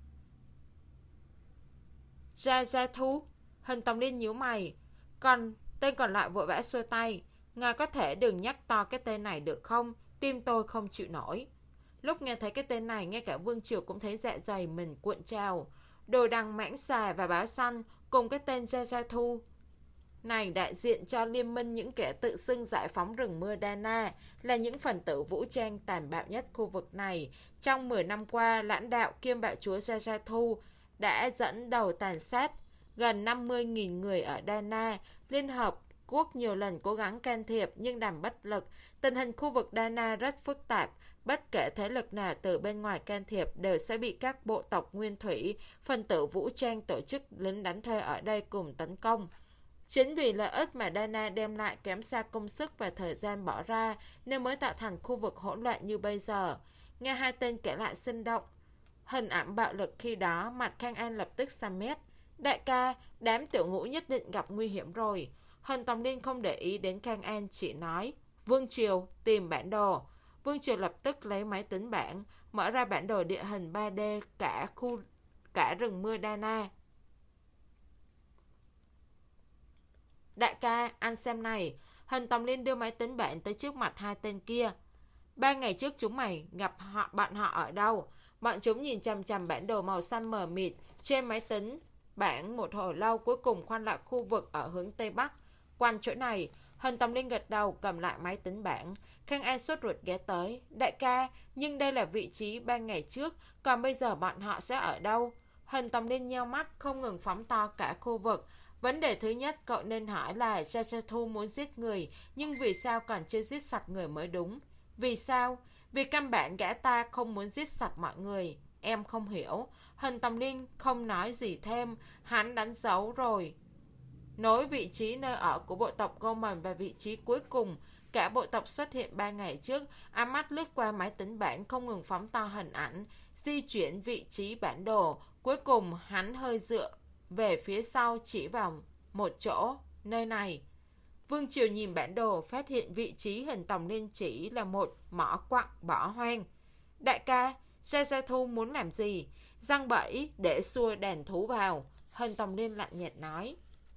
Ra Ra Thu. Hân Tông Liên nhíu mày. Còn tên còn lại vội vã xua tay. Ngài có thể đừng nhắc to cái tên này được không? Tim tôi không chịu nổi. Lúc nghe thấy cái tên này, ngay cả Vương Triều cũng thấy dạ dày mình cuộn trào. Đồ đằng mãng xà và báo săn cùng cái tên Ra Ra Thu này đại diện cho liên minh những kẻ tự xưng giải phóng rừng mưa Dana, là những phần tử vũ trang tàn bạo nhất khu vực này. Trong mười năm qua, lãnh đạo kiêm bạo chúa Ra Ra Thu đã dẫn đầu tàn sát gần năm mươi nghìn người ở Dana. Liên Hợp Quốc nhiều lần cố gắng can thiệp nhưng đành bất lực. Tình hình khu vực Dana rất phức tạp. Bất kể thế lực nào từ bên ngoài can thiệp đều sẽ bị các bộ tộc nguyên thủy, phần tử vũ trang tổ chức lính đánh thuê ở đây cùng tấn công. Chính vì lợi ích mà Dana đem lại kém xa công sức và thời gian bỏ ra nên mới tạo thành khu vực hỗn loạn như bây giờ. Nghe hai tên kể lại sinh động hình ảnh bạo lực khi đó, mặt Khang An lập tức xăm mét. Đại ca, đám tiểu ngũ nhất định gặp nguy hiểm rồi. Hân Tông Liên không để ý đến Khang An, chỉ nói. Vương Triều, tìm bản đồ. Vương Triều lập tức lấy máy tính bảng, mở ra bản đồ địa hình ba D cả khu cả rừng mưa Dana. Đại ca, anh xem này. Hân Tông Liên đưa máy tính bảng tới trước mặt hai tên kia. Ba ngày trước chúng mày gặp họ bọn họ ở đâu? Bọn chúng nhìn chằm chằm bản đồ màu xanh mờ mịt trên máy tính bảng một hồi lâu, cuối cùng khoanh lại khu vực ở hướng Tây Bắc. Quanh chỗ này. Hân Tông Liên gật đầu, cầm lại máy tính bảng. Khang An sốt ruột ghé tới. Đại ca, nhưng đây là vị trí ba ngày trước, còn bây giờ bọn họ sẽ ở đâu? Hân Tông Liên nheo mắt, không ngừng phóng to cả khu vực. Vấn đề thứ nhất cậu nên hỏi là Ra Ra Thu muốn giết người, nhưng vì sao còn chưa giết sạch người mới đúng? Vì sao? Vì căn bản gã ta không muốn giết sạch mọi người. Em không hiểu. Hân Tông Liên không nói gì thêm, hắn đánh dấu rồi. Nối vị trí nơi ở của bộ tộc Goman và vị trí cuối cùng. Cả bộ tộc xuất hiện ba ngày trước. Ánh mắt lướt qua máy tính bảng, không ngừng phóng to hình ảnh, di chuyển vị trí bản đồ. Cuối cùng hắn hơi dựa về phía sau, chỉ vào một chỗ. Nơi này. Vương Triều nhìn bản đồ, phát hiện vị trí Hân Tông Liên chỉ là một mỏ quặng bỏ hoang. Đại ca, Ra Ra Thu muốn làm gì? Giăng bẫy để xua đàn thú vào. Hân Tông Liên lạnh nhạt nói.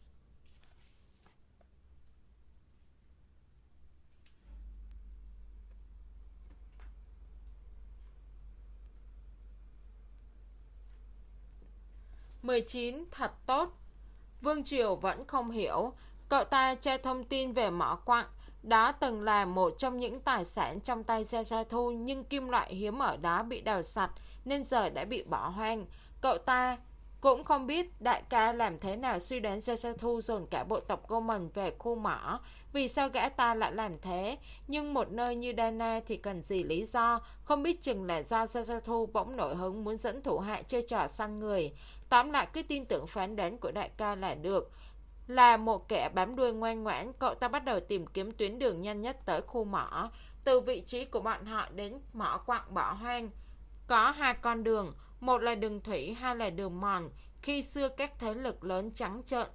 mười chín. Thật tốt. Vương Triều vẫn không hiểu. Cậu ta tra thông tin về mỏ quặng. Đó từng là một trong những tài sản trong tay Ra Ra Thu, nhưng kim loại hiếm ở đó bị đào sạch nên giờ đã bị bỏ hoang. Cậu ta cũng không biết đại ca làm thế nào suy đoán Ra Ra Thu dồn cả bộ tộc Goman về khu mỏ. Vì sao gã ta lại làm thế? Nhưng một nơi như Dana thì cần gì lý do? Không biết chừng là do Ra Ra Thu bỗng nổi hứng muốn dẫn thủ hạ chơi trò săn người. Tóm lại cứ tin tưởng phán đoán của đại ca là được. Là một kẻ bám đuôi ngoan ngoãn, cậu ta bắt đầu tìm kiếm tuyến đường nhanh nhất tới khu mỏ. Từ vị trí của bọn họ đến mỏ quặng bỏ hoang có hai con đường, một là đường thủy, hai là đường mòn. Khi xưa các thế lực lớn trắng trợn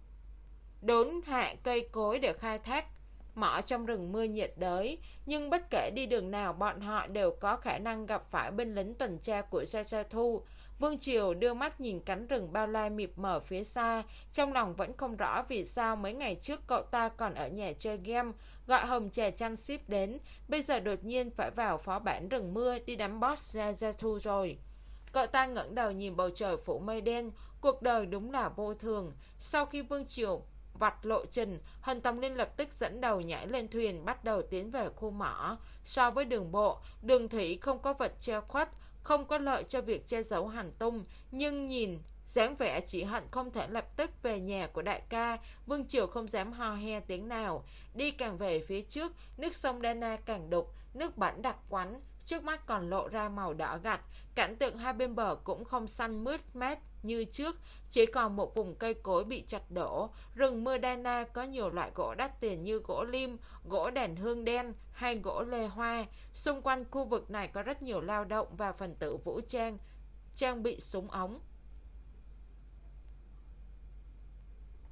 đốn hạ cây cối để khai thác mỏ trong rừng mưa nhiệt đới, nhưng bất kể đi đường nào bọn họ đều có khả năng gặp phải binh lính tuần tra của Ra Ra Thu. Vương Triều đưa mắt nhìn cánh rừng bao la mịt mờ phía xa, trong lòng vẫn không rõ vì sao mấy ngày trước cậu ta còn ở nhà chơi game, gọi hồng trà chanh ship đến, bây giờ đột nhiên phải vào phó bản rừng mưa đi đánh boss Ra Ra Thu rồi. Cậu ta ngẩng đầu nhìn bầu trời phủ mây đen, cuộc đời đúng là vô thường. Sau khi Vương Triều vạch lộ trình, Hân Tông Liên lập tức dẫn đầu nhảy lên thuyền, bắt đầu tiến về khu mỏ. So với đường bộ, đường thủy không có vật che khuất, không có lợi cho việc che giấu hành tung, nhưng nhìn dáng vẻ chỉ hận không thể lập tức về nhà của đại ca, Vương Triều không dám ho he tiếng nào. Đi càng về phía trước, nước sông Dana càng đục, nước bẩn đặc quánh, trước mắt còn lộ ra màu đỏ gạch. Cảnh tượng hai bên bờ cũng không xanh mướt mát như trước, chỉ còn một vùng cây cối bị chặt đổ. Rừng mưa Dana có nhiều loại gỗ đắt tiền như gỗ lim, gỗ đàn hương đen hay gỗ lê hoa. Xung quanh khu vực này có rất nhiều lao động và phần tử vũ trang trang bị súng ống.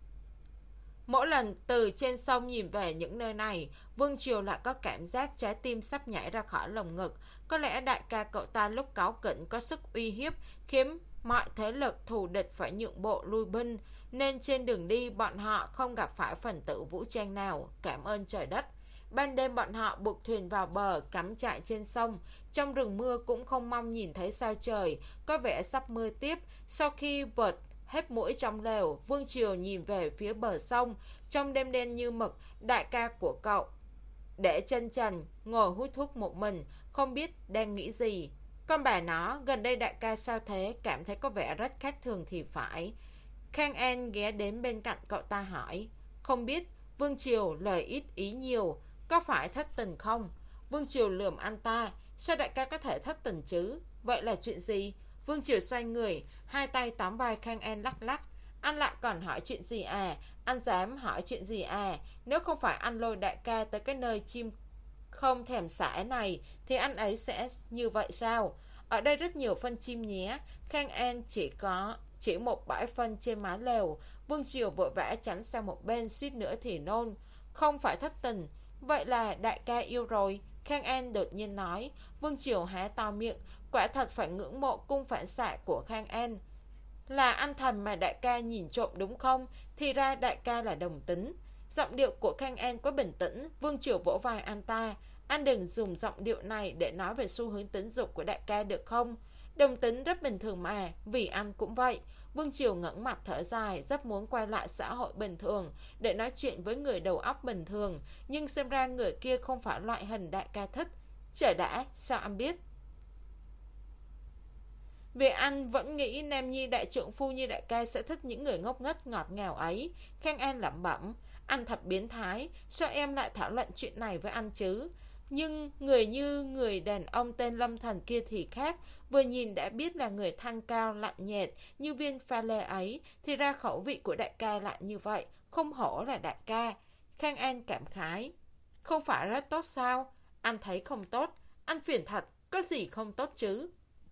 Mỗi lần từ trên sông nhìn về những nơi này, Vương Triều lại có cảm giác trái tim sắp nhảy ra khỏi lồng ngực. Có lẽ đại ca cậu ta lúc cáu kỉnh có sức uy hiếp, khiến mọi thế lực thù địch phải nhượng bộ lui binh, nên trên đường đi bọn họ không gặp phải phần tử vũ trang nào. Cảm ơn trời đất. Ban đêm bọn họ buộc thuyền vào bờ, cắm trại trên sông. Trong rừng mưa cũng không mong nhìn thấy sao trời, có vẻ sắp mưa tiếp. Sau khi vượt hết mũi trong lều, Vương Triều nhìn về phía bờ sông. Trong đêm đen như mực, đại ca của cậu để chân trần ngồi hút thuốc một mình, không biết đang nghĩ gì. Con bà nó, gần đây đại ca sao thế? Cảm thấy có vẻ rất khác thường thì phải. Khang An ghé đến bên cạnh cậu ta hỏi. Không biết. Vương Triều lời ít ý nhiều. Có phải thất tình không? Vương Triều lườm anh ta. Sao đại ca có thể thất tình chứ? Vậy là chuyện gì? Vương Triều xoay người, hai tay tóm vai Khang An lắc lắc. Anh lại còn hỏi chuyện gì à? Anh dám hỏi chuyện gì à? Nếu không phải anh lôi đại ca tới cái nơi chim không thèm sải này, thì anh ấy sẽ như vậy sao? Ở đây rất nhiều phân chim nhé. Khang An chỉ có chỉ một bãi phân trên mái lều. Vương Triều vội vã tránh sang một bên, suýt nữa thì nôn. Không phải thất tình, vậy là đại ca yêu rồi. Khang An đột nhiên nói. Vương Triều há to miệng. Quả thật phải ngưỡng mộ cung phản xạ của Khang An. Là anh thầm mà đại ca nhìn trộm đúng không? Thì ra đại ca là đồng tính. Giọng điệu của Khang An quá bình tĩnh. Vương Triều vỗ vai anh ta. Anh đừng dùng giọng điệu này để nói về xu hướng tính dục của đại ca được không? Đồng tính rất bình thường mà, vì anh cũng vậy. Vương Triều ngẩng mặt thở dài, rất muốn quay lại xã hội bình thường để nói chuyện với người đầu óc bình thường, nhưng xem ra người kia không phải loại hình đại ca thích. Trời đã, sao anh biết? Vì anh vẫn nghĩ nam nhi đại trượng phu như đại ca sẽ thích những người ngốc nghếch ngọt ngào ấy. Khang An lẩm bẩm. Anh thật biến thái. Sao em lại thảo luận chuyện này với anh chứ? Nhưng người như người đàn ông tên Lâm Thần kia thì khác. Vừa nhìn đã biết là người thanh cao lạnh nhạt như viên pha lê ấy. Thì ra khẩu vị của đại ca lại như vậy. Không hổ là đại ca. Khang An cảm khái. Không phải rất tốt sao? Anh thấy không tốt. Anh phiền thật. Có gì không tốt chứ?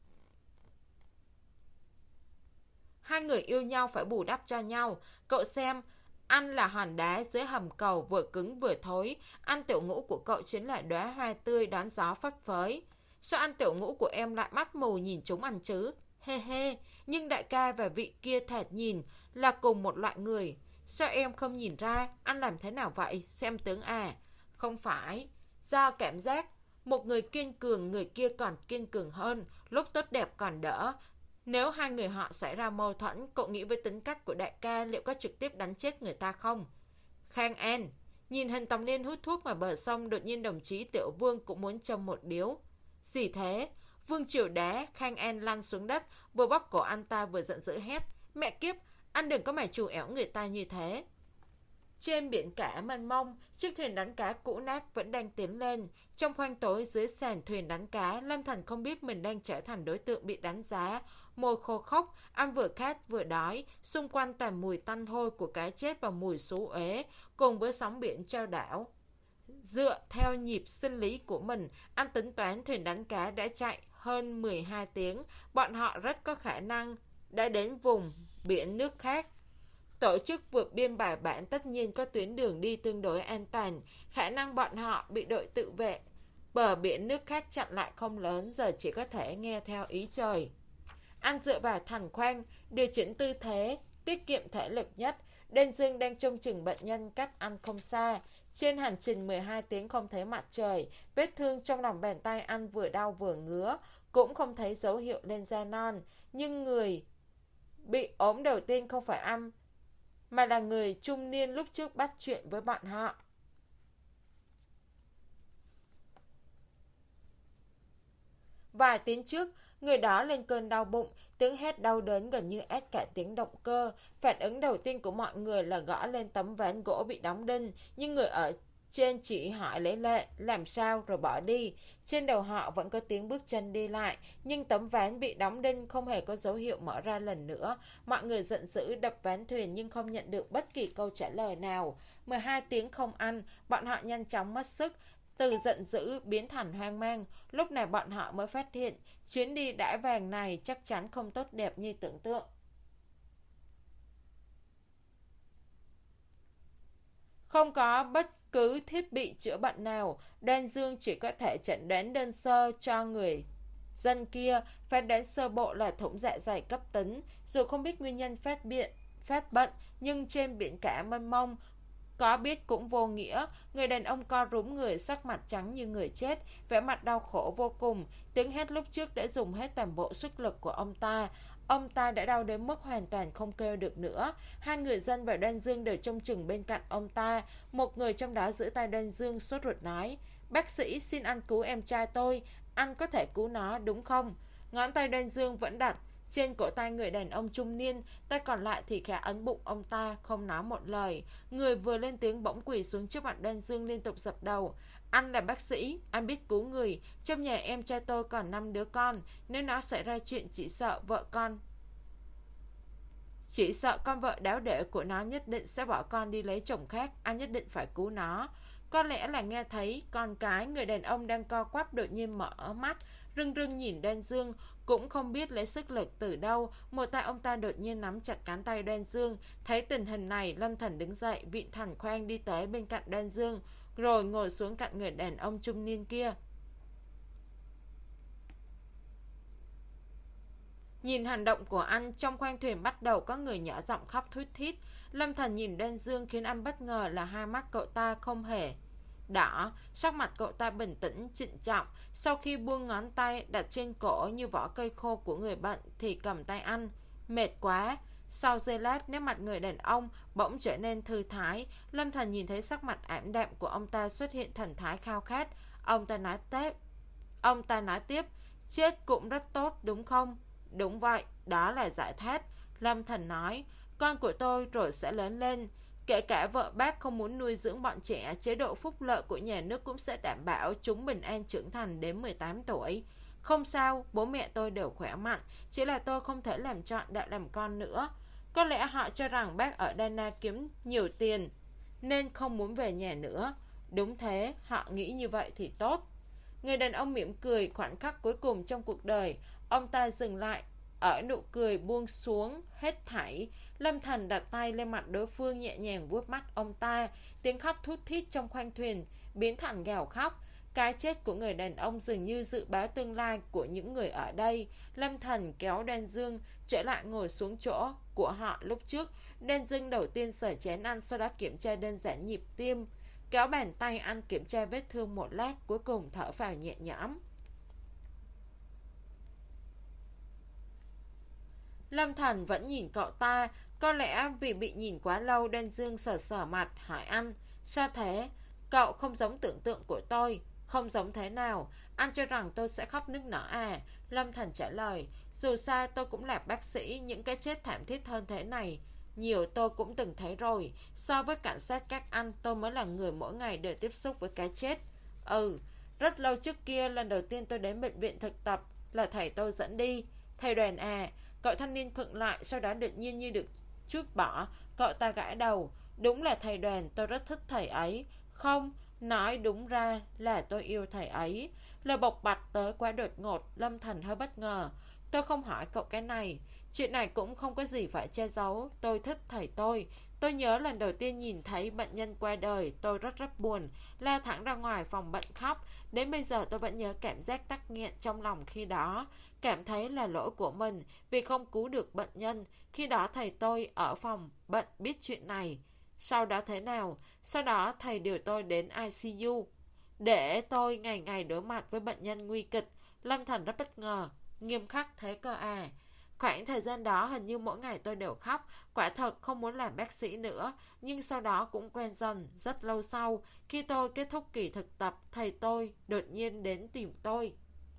Hai người yêu nhau phải bù đắp cho nhau. Cậu xem, anh là hòn đá dưới hầm cầu, vừa cứng vừa thối. Anh tiểu ngũ của cậu chính là đóa hoa tươi đón gió phấp phới. Sao anh tiểu ngũ của em lại mắt mù nhìn chúng anh chứ? Hê hê, nhưng đại ca và vị kia thoạt nhìn là cùng một loại người. Sao em không nhìn ra? Anh làm thế nào vậy? Xem tướng à? Không phải. Do cảm giác một người kiên cường, người kia còn kiên cường hơn. Lúc tốt đẹp còn đỡ. Nếu hai người họ xảy ra mâu thuẫn, cậu nghĩ với tính cách của đại ca liệu có trực tiếp đánh chết người ta không? Khang An, nhìn hình Tòng Niên hút thuốc ngoài bờ sông, đột nhiên đồng chí Tiểu Vương cũng muốn châm một điếu. Gì thế? Vương Triều đá Khang An lăn xuống đất, vừa bóp cổ anh ta vừa giận dữ hét. Mẹ kiếp, anh đừng có mà trù ẻo người ta như thế. Trên biển cả mênh mông, chiếc thuyền đánh cá cũ nát vẫn đang tiến lên. Trong khoang tối dưới sàn thuyền đánh cá, Lâm Thần không biết mình đang trở thành đối tượng bị đánh giá. Môi khô khốc, anh vừa khát vừa đói, xung quanh toàn mùi tanh hôi của cái chết và mùi xú uế, cùng với sóng biển trao đảo. Dựa theo nhịp sinh lý của mình, anh tính toán thuyền đánh cá đã chạy hơn mười hai tiếng, bọn họ rất có khả năng đã đến vùng biển nước khác. Tổ chức vượt biên bài bản tất nhiên có tuyến đường đi tương đối an toàn, khả năng bọn họ bị đội tự vệ bờ biển nước khác chặn lại không lớn, giờ chỉ có thể nghe theo ý trời. Anh dựa vào thành khoang, điều chỉnh tư thế, tiết kiệm thể lực nhất. Đen Dương đang trông chừng bệnh nhân cách anh không xa. Trên hành trình mười hai tiếng không thấy mặt trời, vết thương trong lòng bàn tay anh vừa đau vừa ngứa, cũng không thấy dấu hiệu lên da non. Nhưng người bị ốm đầu tiên không phải anh, mà là người trung niên lúc trước bắt chuyện với bọn họ. Vài tiếng trước, người đó lên cơn đau bụng, tiếng hét đau đớn gần như át cả tiếng động cơ. Phản ứng đầu tiên của mọi người là gõ lên tấm ván gỗ bị đóng đinh, nhưng người ở trên chỉ hỏi lấy lệ, làm sao rồi bỏ đi. Trên đầu họ vẫn có tiếng bước chân đi lại, nhưng tấm ván bị đóng đinh không hề có dấu hiệu mở ra lần nữa. Mọi người giận dữ đập ván thuyền nhưng không nhận được bất kỳ câu trả lời nào. mười hai tiếng không ăn, bọn họ nhanh chóng mất sức, từ giận dữ biến thành hoang mang. Lúc này bọn họ mới phát hiện chuyến đi đãi vàng này chắc chắn không tốt đẹp như tưởng tượng. Không có bất cứ thiết bị chữa bệnh nào, Đoan Dương chỉ có thể chẩn đoán đơn sơ cho người dân kia, phán đoán sơ bộ là thủng dạ dày cấp tính. Dù không biết nguyên nhân phát biện phát bệnh, nhưng trên biển cả mênh mông, có biết cũng vô nghĩa. Người đàn ông co rúm người, sắc mặt trắng như người chết, vẻ mặt đau khổ vô cùng. Tiếng hét lúc trước đã dùng hết toàn bộ sức lực của ông ta. Ông ta đã đau đến mức hoàn toàn không kêu được nữa. Hai người dân và Đoan Dương đều trông chừng bên cạnh ông ta. Một người trong đó giữ tay Đoan Dương, sốt ruột nói: "Bác sĩ, xin anh cứu em trai tôi. Anh có thể cứu nó đúng không?" Ngón tay Đoan Dương vẫn đặt trên cổ tay người đàn ông trung niên, tay còn lại thì khẽ ấn bụng ông ta, không nói một lời. Người vừa lên tiếng bỗng quỳ xuống trước mặt Đoan Dương, liên tục dập đầu: "Anh là bác sĩ, anh biết cứu người. Trong nhà em trai tôi còn năm đứa con. Nếu nó xảy ra chuyện, chỉ sợ vợ con Chỉ sợ con vợ đáo để của nó nhất định sẽ bỏ con đi lấy chồng khác. Anh nhất định phải cứu nó." Có lẽ là nghe thấy con cái, người đàn ông đang co quắp đột nhiên mở mắt, rưng rưng nhìn Đoan Dương. Cũng không biết lấy sức lực từ đâu, một tay ông ta đột nhiên nắm chặt cánh tay Đoan Dương. Thấy tình hình này, Lâm Thần đứng dậy, vịn thẳng khoang đi tới bên cạnh Đoan Dương, rồi ngồi xuống cạnh người đàn ông trung niên kia. Nhìn hành động của anh, trong khoang thuyền bắt đầu có người nhỏ giọng khóc thút thít. Lâm Thần nhìn Đoan Dương, khiến anh bất ngờ là hai mắt cậu ta không hề đỏ, sắc mặt cậu ta bình tĩnh trịnh trọng. Sau khi buông ngón tay đặt trên cổ như vỏ cây khô của người bệnh, thì cầm tay anh: "Mệt quá." Sau giây lát, nét mặt người đàn ông bỗng trở nên thư thái. Lâm Thần nhìn thấy sắc mặt ảm đạm của ông ta xuất hiện thần thái khao khát. Ông ta nói tiếp, ông ta nói tiếp: "Chết cũng rất tốt đúng không?" "Đúng vậy, đó là giải thoát." Lâm Thần nói: "Con của tôi rồi sẽ lớn lên. Kể cả vợ bác không muốn nuôi dưỡng bọn trẻ, chế độ phúc lợi của nhà nước cũng sẽ đảm bảo chúng bình an trưởng thành đến mười tám tuổi. Không sao, bố mẹ tôi đều khỏe mạnh, chỉ là tôi không thể làm chọn đạo làm con nữa. Có lẽ họ cho rằng bác ở Dana kiếm nhiều tiền nên không muốn về nhà nữa. Đúng thế, họ nghĩ như vậy thì tốt." Người đàn ông mỉm cười. Khoảnh khắc cuối cùng trong cuộc đời, ông ta dừng lại ở nụ cười buông xuống hết thảy. Lâm Thần đặt tay lên mặt đối phương, nhẹ nhàng vuốt mắt ông ta. Tiếng khóc thút thít trong khoang thuyền biến thành gào khóc. Cái chết của người đàn ông dường như dự báo tương lai của những người ở đây. Lâm Thần kéo Đoan Dương trở lại ngồi xuống chỗ của họ lúc trước. Đoan Dương đầu tiên sờ chén ăn, sau đó kiểm tra đơn giản nhịp tim, kéo bàn tay anh kiểm tra vết thương một lát, cuối cùng thở phào nhẹ nhõm. Lâm Thần vẫn nhìn cậu ta. Có lẽ vì bị nhìn quá lâu, Đoan Dương sờ sờ mặt, hỏi anh: "Sao thế? Cậu không giống tưởng tượng của tôi." "Không giống thế nào? Anh cho rằng tôi sẽ khóc nức nở à?" Lâm Thần trả lời: "Dù sao tôi cũng là bác sĩ, những cái chết thảm thiết hơn thế này nhiều tôi cũng từng thấy rồi. So với cảnh sát các anh, tôi mới là người mỗi ngày đều tiếp xúc với cái chết." "Ừ, rất lâu trước kia, lần đầu tiên tôi đến bệnh viện thực tập là thầy tôi dẫn đi." "Thầy Đoàn à?" Cậu thanh niên khựng lại, sau đó đột nhiên như được trút bỏ. Cậu ta gãi đầu: "Đúng là thầy Đoàn, tôi rất thích thầy ấy." "Không, nói đúng ra là tôi yêu thầy ấy." Lời bộc bạch tới quá đột ngột, Lâm Thần hơi bất ngờ. "Tôi không hỏi cậu cái này. Chuyện này cũng không có gì phải che giấu. Tôi thích thầy tôi. Tôi nhớ lần đầu tiên nhìn thấy bệnh nhân qua đời, tôi rất rất buồn, lao thẳng ra ngoài phòng bệnh khóc. Đến bây giờ tôi vẫn nhớ cảm giác tắc nghẹn trong lòng khi đó. Cảm thấy là lỗi của mình vì không cứu được bệnh nhân. Khi đó thầy tôi ở phòng bệnh biết chuyện này." "Sau đó thế nào?" "Sau đó thầy điều tôi đến i xê u để tôi ngày ngày đối mặt với bệnh nhân nguy kịch." Lâm Thần rất bất ngờ. "Nghiêm khắc thế cơ à?" "Khoảng thời gian đó hình như mỗi ngày tôi đều khóc. Quả thật không muốn làm bác sĩ nữa. Nhưng sau đó cũng quen dần. Rất lâu sau, khi tôi kết thúc kỳ thực tập, thầy tôi đột nhiên đến tìm tôi."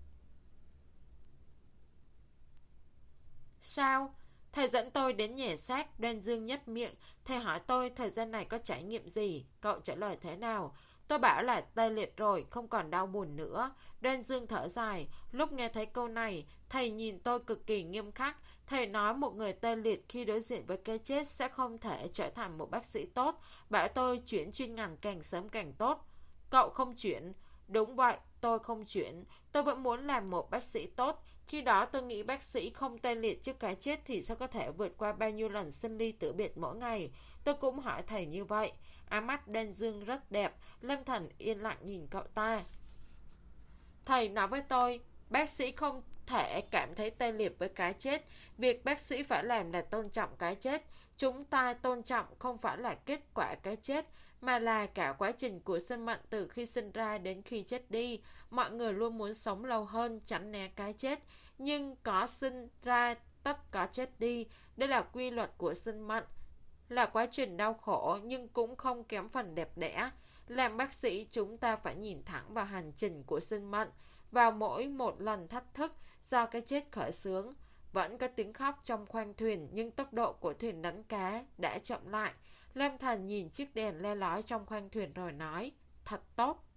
"Sao?" "Thầy dẫn tôi đến nhà xác." Đoan Dương nhếch miệng. "Thầy hỏi tôi thời gian này có trải nghiệm gì?" Cậu trả lời thế nào? "Tôi bảo là tê liệt rồi, không còn đau buồn nữa." Đoan Dương thở dài. Lúc nghe thấy câu này, thầy nhìn tôi cực kỳ nghiêm khắc. Thầy nói một người tê liệt khi đối diện với cái chết sẽ không thể trở thành một bác sĩ tốt. Bảo tôi chuyển chuyên ngành càng sớm càng tốt." "Cậu không chuyển?" "Đúng vậy, tôi không chuyển. Tôi vẫn muốn làm một bác sĩ tốt. Khi đó tôi nghĩ bác sĩ không tê liệt trước cái chết thì sao có thể vượt qua bao nhiêu lần sinh ly tử biệt mỗi ngày. Tôi cũng hỏi thầy như vậy. Ánh mắt đen dương rất đẹp. Lâm Thành yên lặng nhìn cậu ta. Thầy nói với tôi, bác sĩ không thể cảm thấy tê liệt với cái chết. Việc bác sĩ phải làm là tôn trọng cái chết. Chúng ta tôn trọng không phải là kết quả cái chết, mà là cả quá trình của sinh mệnh từ khi sinh ra đến khi chết đi. Mọi người luôn muốn sống lâu hơn, tránh né cái chết. Nhưng có sinh ra, tất có chết đi. Đây là quy luật của sinh mệnh. Là quá trình đau khổ nhưng cũng không kém phần đẹp đẽ. Làm bác sĩ chúng ta phải nhìn thẳng vào hành trình của sinh mệnh, vào mỗi một lần thách thức do cái chết khởi xướng. Vẫn có tiếng khóc trong khoang thuyền, nhưng tốc độ của thuyền đánh cá đã chậm lại. Lâm Thành nhìn chiếc đèn le lói trong khoang thuyền rồi nói, thật tốt.